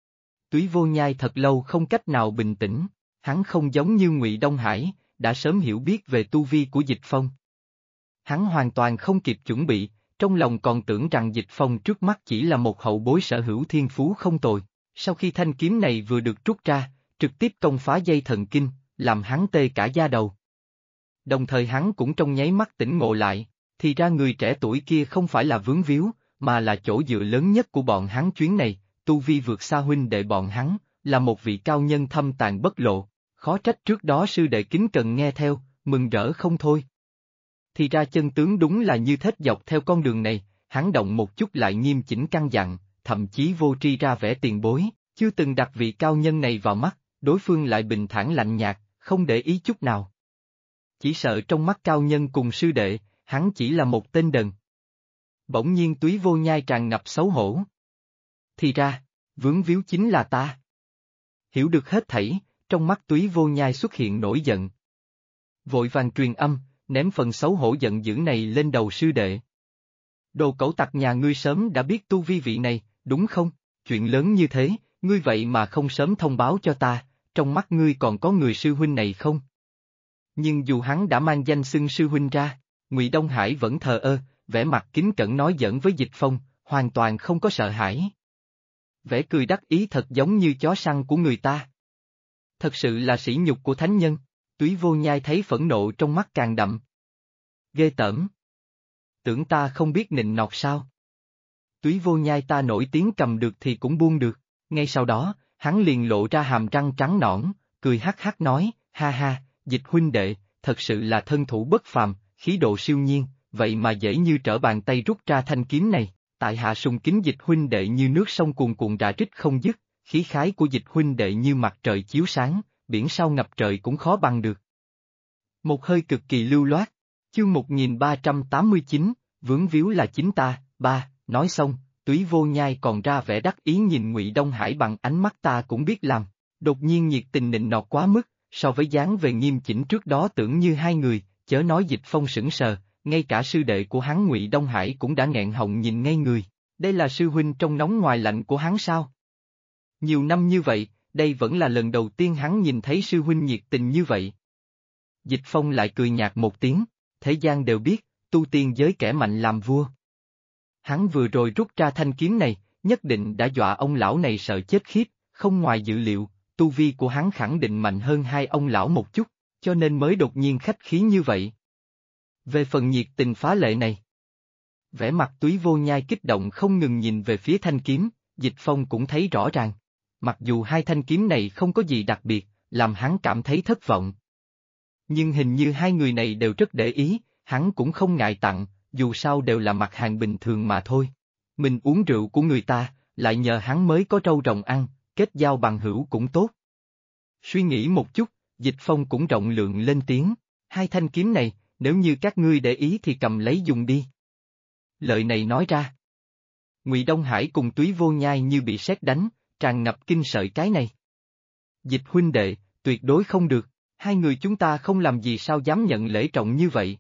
Túy Vô Nhai thật lâu không cách nào bình tĩnh, hắn không giống như Ngụy Đông Hải, đã sớm hiểu biết về tu vi của Dịch Phong. Hắn hoàn toàn không kịp chuẩn bị, trong lòng còn tưởng rằng Dịch Phong trước mắt chỉ là một hậu bối sở hữu thiên phú không tồi, sau khi thanh kiếm này vừa được rút ra, trực tiếp công phá dây thần kinh, làm hắn tê cả da đầu. Đồng thời hắn cũng trong nháy mắt tỉnh ngộ lại, thì ra người trẻ tuổi kia không phải là vướng víu, mà là chỗ dựa lớn nhất của bọn hắn chuyến này, tu vi vượt xa huynh đệ bọn hắn, là một vị cao nhân thâm tàn bất lộ, khó trách trước đó sư đệ kính cần nghe theo, mừng rỡ không thôi. Thì ra chân tướng đúng là như thết dọc theo con đường này, hắn động một chút lại nghiêm chỉnh căn dặn, thậm chí vô tri ra vẻ tiền bối, chưa từng đặt vị cao nhân này vào mắt, đối phương lại bình thản lạnh nhạt, không để ý chút nào. Chỉ sợ trong mắt cao nhân cùng sư đệ, hắn chỉ là một tên đần. Bỗng nhiên Túy Vô Nhai tràn ngập xấu hổ. Thì ra, vướng víu chính là ta. Hiểu được hết thảy, trong mắt Túy Vô Nhai xuất hiện nổi giận. Vội vàng truyền âm, ném phần xấu hổ giận dữ này lên đầu sư đệ. Đồ cẩu tặc nhà ngươi sớm đã biết tu vi vị này, đúng không? Chuyện lớn như thế, ngươi vậy mà không sớm thông báo cho ta, trong mắt ngươi còn có người sư huynh này không? Nhưng dù hắn đã mang danh xưng sư huynh ra, Ngụy Đông Hải vẫn thờ ơ, vẻ mặt kính cẩn nói giỡn với Dịch Phong, hoàn toàn không có sợ hãi. Vẻ cười đắc ý thật giống như chó săn của người ta. Thật sự là sỉ nhục của thánh nhân, Túy Vô Nhai thấy phẫn nộ trong mắt càng đậm. Ghê tởm. Tưởng ta không biết nịnh nọt sao? Túy Vô Nhai ta nổi tiếng cầm được thì cũng buông được, ngay sau đó, hắn liền lộ ra hàm răng trắng nõn, cười hắc hắc nói, ha ha, Dịch huynh đệ, thật sự là thân thủ bất phàm, khí độ siêu nhiên, vậy mà dễ như trở bàn tay rút ra thanh kiếm này, tại hạ sùng kính Dịch huynh đệ như nước sông cuồn cuộn rã rít không dứt, khí khái của Dịch huynh đệ như mặt trời chiếu sáng, biển sao ngập trời cũng khó bằng được. Một hơi cực kỳ lưu loát, chương 1389, vướng víu là chính ta, nói xong, Túy Vô Nhai còn ra vẻ đắc ý nhìn Ngụy Đông Hải bằng ánh mắt ta cũng biết làm, đột nhiên nhiệt tình nịnh nọt quá mức, so với dáng về nghiêm chỉnh trước đó tưởng như hai người, chớ nói Dịch Phong sững sờ, ngay cả sư đệ của hắn Ngụy Đông Hải cũng đã nghẹn họng nhìn ngay người, đây là sư huynh trong nóng ngoài lạnh của hắn sao? Nhiều năm như vậy, đây vẫn là lần đầu tiên hắn nhìn thấy sư huynh nhiệt tình như vậy. Dịch Phong lại cười nhạt một tiếng, thế gian đều biết, tu tiên giới kẻ mạnh làm vua. Hắn vừa rồi rút ra thanh kiếm này, nhất định đã dọa ông lão này sợ chết khiếp, không ngoài dự liệu, tu vi của hắn khẳng định mạnh hơn hai ông lão một chút, cho nên mới đột nhiên khách khí như vậy. Về phần nhiệt tình phá lệ này, vẻ mặt Túy Vô Nhai kích động không ngừng nhìn về phía thanh kiếm, Dịch Phong cũng thấy rõ ràng. Mặc dù hai thanh kiếm này không có gì đặc biệt, làm hắn cảm thấy thất vọng. Nhưng hình như hai người này đều rất để ý, hắn cũng không ngại tặng, dù sao đều là mặt hàng bình thường mà thôi. Mình uống rượu của người ta, lại nhờ hắn mới có trâu rồng ăn, kết giao bằng hữu cũng tốt. Suy nghĩ một chút, Dịch Phong cũng rộng lượng lên tiếng, hai thanh kiếm này, nếu như các ngươi để ý thì cầm lấy dùng đi. Lời này nói ra. Ngụy Đông Hải cùng Túy Vô Nhai như bị sét đánh, tràn ngập kinh sợ cái này. Dịch huynh đệ, tuyệt đối không được, hai người chúng ta không làm gì sao dám nhận lễ trọng như vậy.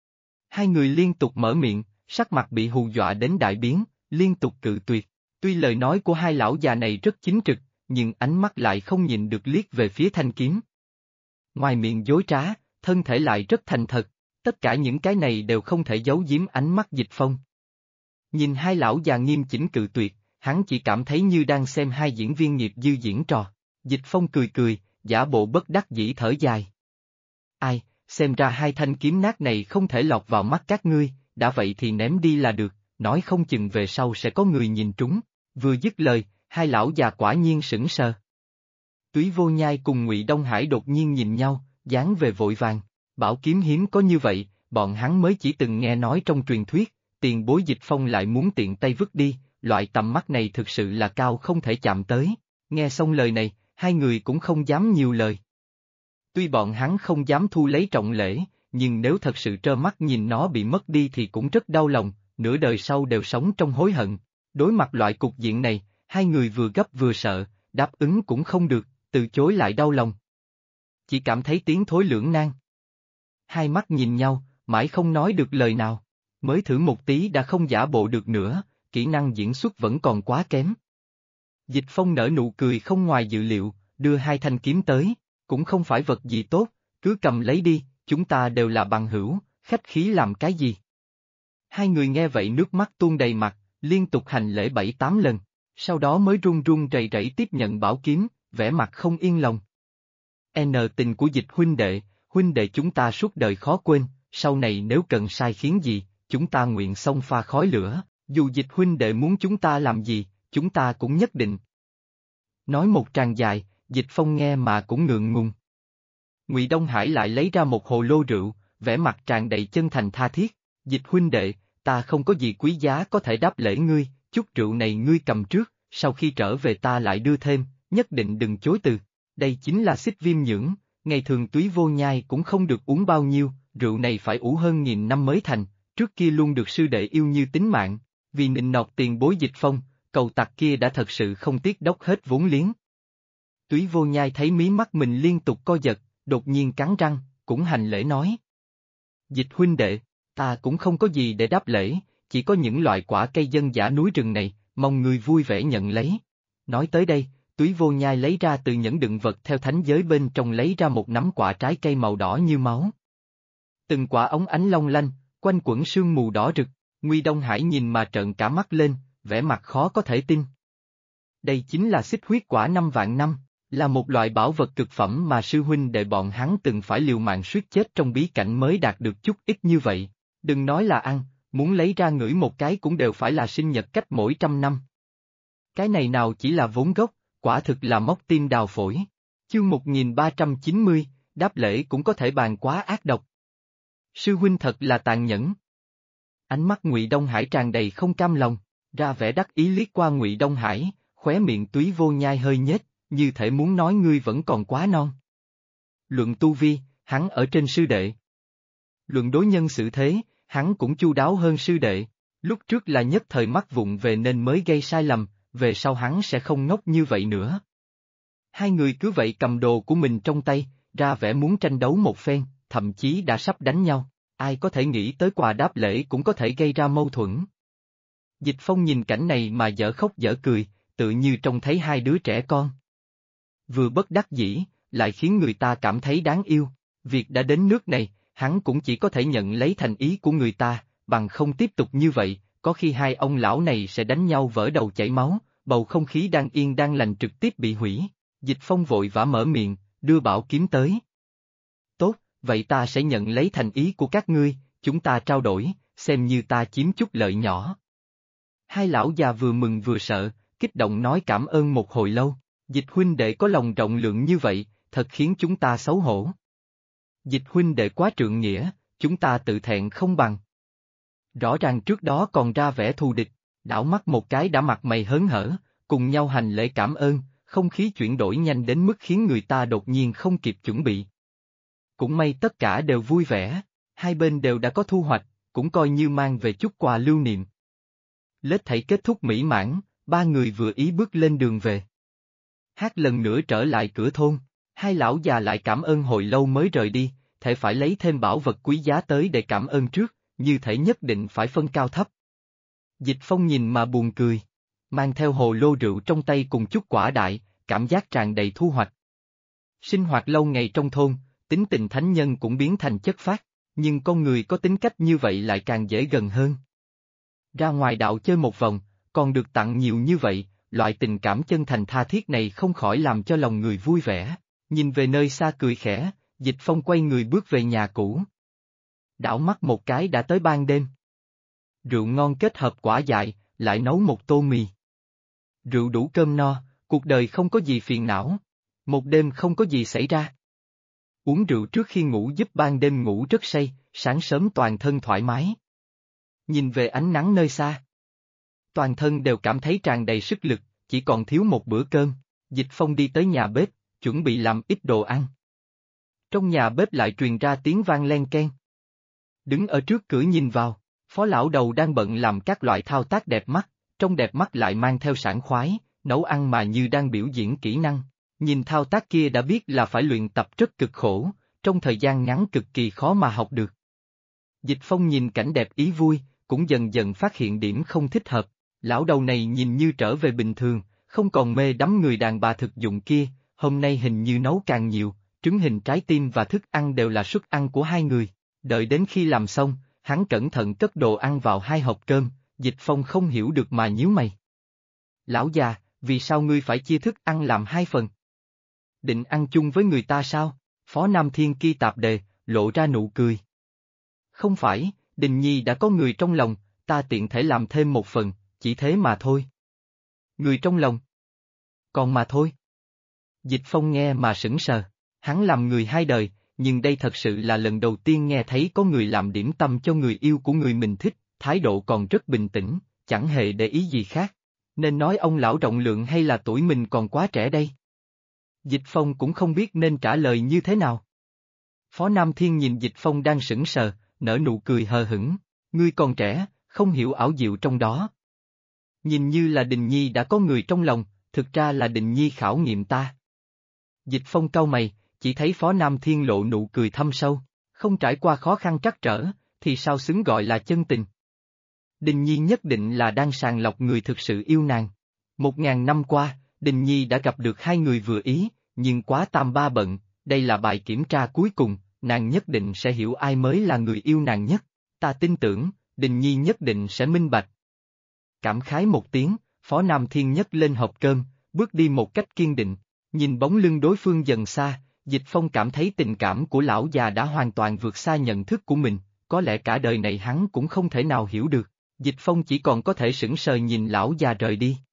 Hai người liên tục mở miệng, sắc mặt bị hù dọa đến đại biến, liên tục cự tuyệt. Tuy lời nói của hai lão già này rất chính trực, nhưng ánh mắt lại không nhìn được liếc về phía thanh kiếm. Ngoài miệng dối trá, thân thể lại rất thành thật, tất cả những cái này đều không thể giấu giếm ánh mắt Dịch Phong. Nhìn hai lão già nghiêm chỉnh cự tuyệt, hắn chỉ cảm thấy như đang xem hai diễn viên nghiệp dư diễn trò. Dịch Phong cười cười, giả bộ bất đắc dĩ thở dài. Ai, xem ra hai thanh kiếm nát này không thể lọt vào mắt các ngươi, đã vậy thì ném đi là được, nói không chừng về sau sẽ có người nhìn trúng. Vừa dứt lời, hai lão già quả nhiên sững sờ. Túy Vô Nhai cùng Ngụy Đông Hải đột nhiên nhìn nhau, dán về vội vàng. Bảo kiếm hiếm có như vậy, bọn hắn mới chỉ từng nghe nói trong truyền thuyết, tiền bối Dịch Phong lại muốn tiện tay vứt đi, loại tầm mắt này thực sự là cao không thể chạm tới. Nghe xong lời này, hai người cũng không dám nhiều lời. Tuy bọn hắn không dám thu lấy trọng lễ, nhưng nếu thật sự trơ mắt nhìn nó bị mất đi thì cũng rất đau lòng, nửa đời sau đều sống trong hối hận. Đối mặt loại cục diện này, hai người vừa gấp vừa sợ, đáp ứng cũng không được, từ chối lại đau lòng. Chỉ cảm thấy tiến thối lưỡng nan. Hai mắt nhìn nhau, mãi không nói được lời nào. Mới thử một tí đã không giả bộ được nữa, kỹ năng diễn xuất vẫn còn quá kém. Dịch Phong nở nụ cười không ngoài dự liệu, đưa hai thanh kiếm tới, cũng không phải vật gì tốt, cứ cầm lấy đi, chúng ta đều là bằng hữu, khách khí làm cái gì. Hai người nghe vậy nước mắt tuôn đầy mặt, liên tục hành lễ 7-8 lần, sau đó mới run run rẩy rẩy tiếp nhận bảo kiếm, vẻ mặt không yên lòng. Tình của Dịch huynh đệ chúng ta suốt đời khó quên, sau này nếu cần sai khiến gì, chúng ta nguyện xông pha khói lửa, dù Dịch huynh đệ muốn chúng ta làm gì, chúng ta cũng nhất định. Nói một tràng dài, Dịch Phong nghe mà cũng ngượng ngùng. Ngụy Đông Hải lại lấy ra một hồ lô rượu, vẻ mặt tràn đầy chân thành tha thiết, Dịch huynh đệ, ta không có gì quý giá có thể đáp lễ ngươi, chút rượu này ngươi cầm trước, sau khi trở về ta lại đưa thêm, nhất định đừng chối từ. Đây chính là xích viêm nhưỡng, ngày thường Túy Vô Nhai cũng không được uống bao nhiêu, rượu này phải ủ hơn 1000 năm mới thành, trước kia luôn được sư đệ yêu như tính mạng, vì nịnh nọt tiền bối Dịch Phong, cầu tặc kia đã thật sự không tiếc đốc hết vốn liếng. Túy Vô Nhai thấy mí mắt mình liên tục co giật, đột nhiên cắn răng, cũng hành lễ nói. Dịch huynh đệ, ta cũng không có gì để đáp lễ, chỉ có những loại quả cây dân dã núi rừng này, mong người vui vẻ nhận lấy. Nói tới đây, Túy Vô Nhai lấy ra từ nhẫn đựng vật theo thánh giới bên trong lấy ra một nắm quả trái cây màu đỏ như máu. Từng quả ống ánh long lanh, quanh quẩn sương mù đỏ rực, Ngụy Đông Hải nhìn mà trợn cả mắt lên, vẻ mặt khó có thể tin. Đây chính là xích huyết quả 5 vạn năm, là một loại bảo vật cực phẩm mà sư huynh đệ bọn hắn từng phải liều mạng suýt chết trong bí cảnh mới đạt được chút ít như vậy. Đừng nói là ăn, muốn lấy ra ngửi một cái cũng đều phải là sinh nhật cách mỗi 100 năm. Cái này nào chỉ là vốn gốc, quả thực là móc tim đào phổi. Chương 1390, đáp lễ cũng có thể bàn quá ác độc. Sư huynh thật là tàn nhẫn. Ánh mắt Ngụy Đông Hải tràn đầy không cam lòng, ra vẻ đắc ý liếc qua Ngụy Đông Hải, khóe miệng Túy Vô Nhai hơi nhếch, như thể muốn nói ngươi vẫn còn quá non. Luận tu vi, hắn ở trên sư đệ. Luận đối nhân xử thế, hắn cũng chu đáo hơn sư đệ, lúc trước là nhất thời mắc vụng về nên mới gây sai lầm, về sau hắn sẽ không ngốc như vậy nữa. Hai người cứ vậy cầm đồ của mình trong tay, ra vẻ muốn tranh đấu một phen, thậm chí đã sắp đánh nhau, ai có thể nghĩ tới quà đáp lễ cũng có thể gây ra mâu thuẫn. Dịch Phong nhìn cảnh này mà dở khóc dở cười, tự như trông thấy hai đứa trẻ con. Vừa bất đắc dĩ, lại khiến người ta cảm thấy đáng yêu, việc đã đến nước này, hắn cũng chỉ có thể nhận lấy thành ý của người ta, bằng không tiếp tục như vậy, có khi hai ông lão này sẽ đánh nhau vỡ đầu chảy máu, bầu không khí đang yên đang lành trực tiếp bị hủy. Dịch Phong vội vã mở miệng, đưa bảo kiếm tới. Tốt, vậy ta sẽ nhận lấy thành ý của các ngươi, chúng ta trao đổi, xem như ta chiếm chút lợi nhỏ. Hai lão già vừa mừng vừa sợ, kích động nói cảm ơn một hồi lâu, Dịch huynh đệ có lòng rộng lượng như vậy, thật khiến chúng ta xấu hổ. Dịch huynh đệ quá trượng nghĩa, chúng ta tự thẹn không bằng. Rõ ràng trước đó còn ra vẻ thù địch, Đảo mắt một cái đã mặt mày hớn hở, cùng nhau hành lễ cảm ơn, không khí chuyển đổi nhanh đến mức khiến người ta đột nhiên không kịp chuẩn bị. Cũng may tất cả đều vui vẻ, hai bên đều đã có thu hoạch, cũng coi như mang về chút quà lưu niệm. Lết thảy kết thúc mỹ mãn, ba người vừa ý bước lên đường về. Hát lần nữa trở lại cửa thôn, hai lão già lại cảm ơn hồi lâu mới rời đi, thể phải lấy thêm bảo vật quý giá tới để cảm ơn trước, như thể nhất định phải phân cao thấp. Dịch Phong nhìn mà buồn cười, mang theo hồ lô rượu trong tay cùng chút quả đại, cảm giác tràn đầy thu hoạch. Sinh hoạt lâu ngày trong thôn, tính tình thánh nhân cũng biến thành chất phác, nhưng con người có tính cách như vậy lại càng dễ gần hơn. Ra ngoài đạo chơi một vòng, còn được tặng nhiều như vậy, loại tình cảm chân thành tha thiết này không khỏi làm cho lòng người vui vẻ, nhìn về nơi xa cười khẽ, Dịch Phong quay người bước về nhà cũ. Đảo mắt một cái đã tới ban đêm. Rượu ngon kết hợp quả dại, lại nấu một tô mì. Rượu đủ cơm no, cuộc đời không có gì phiền não. Một đêm không có gì xảy ra. Uống rượu trước khi ngủ giúp ban đêm ngủ rất say, sáng sớm toàn thân thoải mái. Nhìn về ánh nắng nơi xa. Toàn thân đều cảm thấy tràn đầy sức lực, chỉ còn thiếu một bữa cơm. Dịch Phong đi tới nhà bếp, chuẩn bị làm ít đồ ăn. Trong nhà bếp lại truyền ra tiếng vang len keng. Đứng ở trước cửa nhìn vào, phó lão đầu đang bận làm các loại thao tác đẹp mắt, trong đẹp mắt lại mang theo sảng khoái, nấu ăn mà như đang biểu diễn kỹ năng. Nhìn thao tác kia đã biết là phải luyện tập rất cực khổ, trong thời gian ngắn cực kỳ khó mà học được. Dịch Phong nhìn cảnh đẹp ý vui, cũng dần dần phát hiện điểm không thích hợp. Lão đầu này nhìn như trở về bình thường, không còn mê đắm người đàn bà thực dụng kia, hôm nay hình như nấu càng nhiều, trứng hình trái tim và thức ăn đều là suất ăn của hai người. Đợi đến khi làm xong, hắn cẩn thận cất đồ ăn vào hai hộp cơm, Dịch Phong không hiểu được mà nhíu mày. Lão già, vì sao ngươi phải chia thức ăn làm hai phần? Định ăn chung với người ta sao? Phó Nam Thiên Ki tạp đề, lộ ra nụ cười. Không phải, Đình Nhi đã có người trong lòng, ta tiện thể làm thêm một phần, chỉ thế mà thôi. Người trong lòng? Còn mà thôi. Dịch Phong nghe mà sững sờ, hắn làm người hai đời, nhưng đây thật sự là lần đầu tiên nghe thấy có người làm điểm tâm cho người yêu của người mình thích, thái độ còn rất bình tĩnh, chẳng hề để ý gì khác. Nên nói ông lão rộng lượng hay là tuổi mình còn quá trẻ đây? Dịch Phong cũng không biết nên trả lời như thế nào. Phó Nam Thiên nhìn Dịch Phong đang sững sờ, nở nụ cười hờ hững, ngươi còn trẻ, không hiểu ảo diệu trong đó. Nhìn như là Đình Nhi đã có người trong lòng, thực ra là Đình Nhi khảo nghiệm ta. Dịch Phong cau mày, chỉ thấy Phó Nam Thiên lộ nụ cười thâm sâu, không trải qua khó khăn trắc trở, thì sao xứng gọi là chân tình. Đình Nhi nhất định là đang sàng lọc người thực sự yêu nàng. 1000 năm qua, Đình Nhi đã gặp được hai người vừa ý, nhưng quá tam ba bận, đây là bài kiểm tra cuối cùng, nàng nhất định sẽ hiểu ai mới là người yêu nàng nhất. Ta tin tưởng, Đình Nhi nhất định sẽ minh bạch. Cảm khái một tiếng, Phó Nam Thiên nhấc lên hộp cơm, bước đi một cách kiên định, nhìn bóng lưng đối phương dần xa, Dịch Phong cảm thấy tình cảm của lão già đã hoàn toàn vượt xa nhận thức của mình, có lẽ cả đời này hắn cũng không thể nào hiểu được. Dịch Phong chỉ còn có thể sững sờ nhìn lão già rời đi.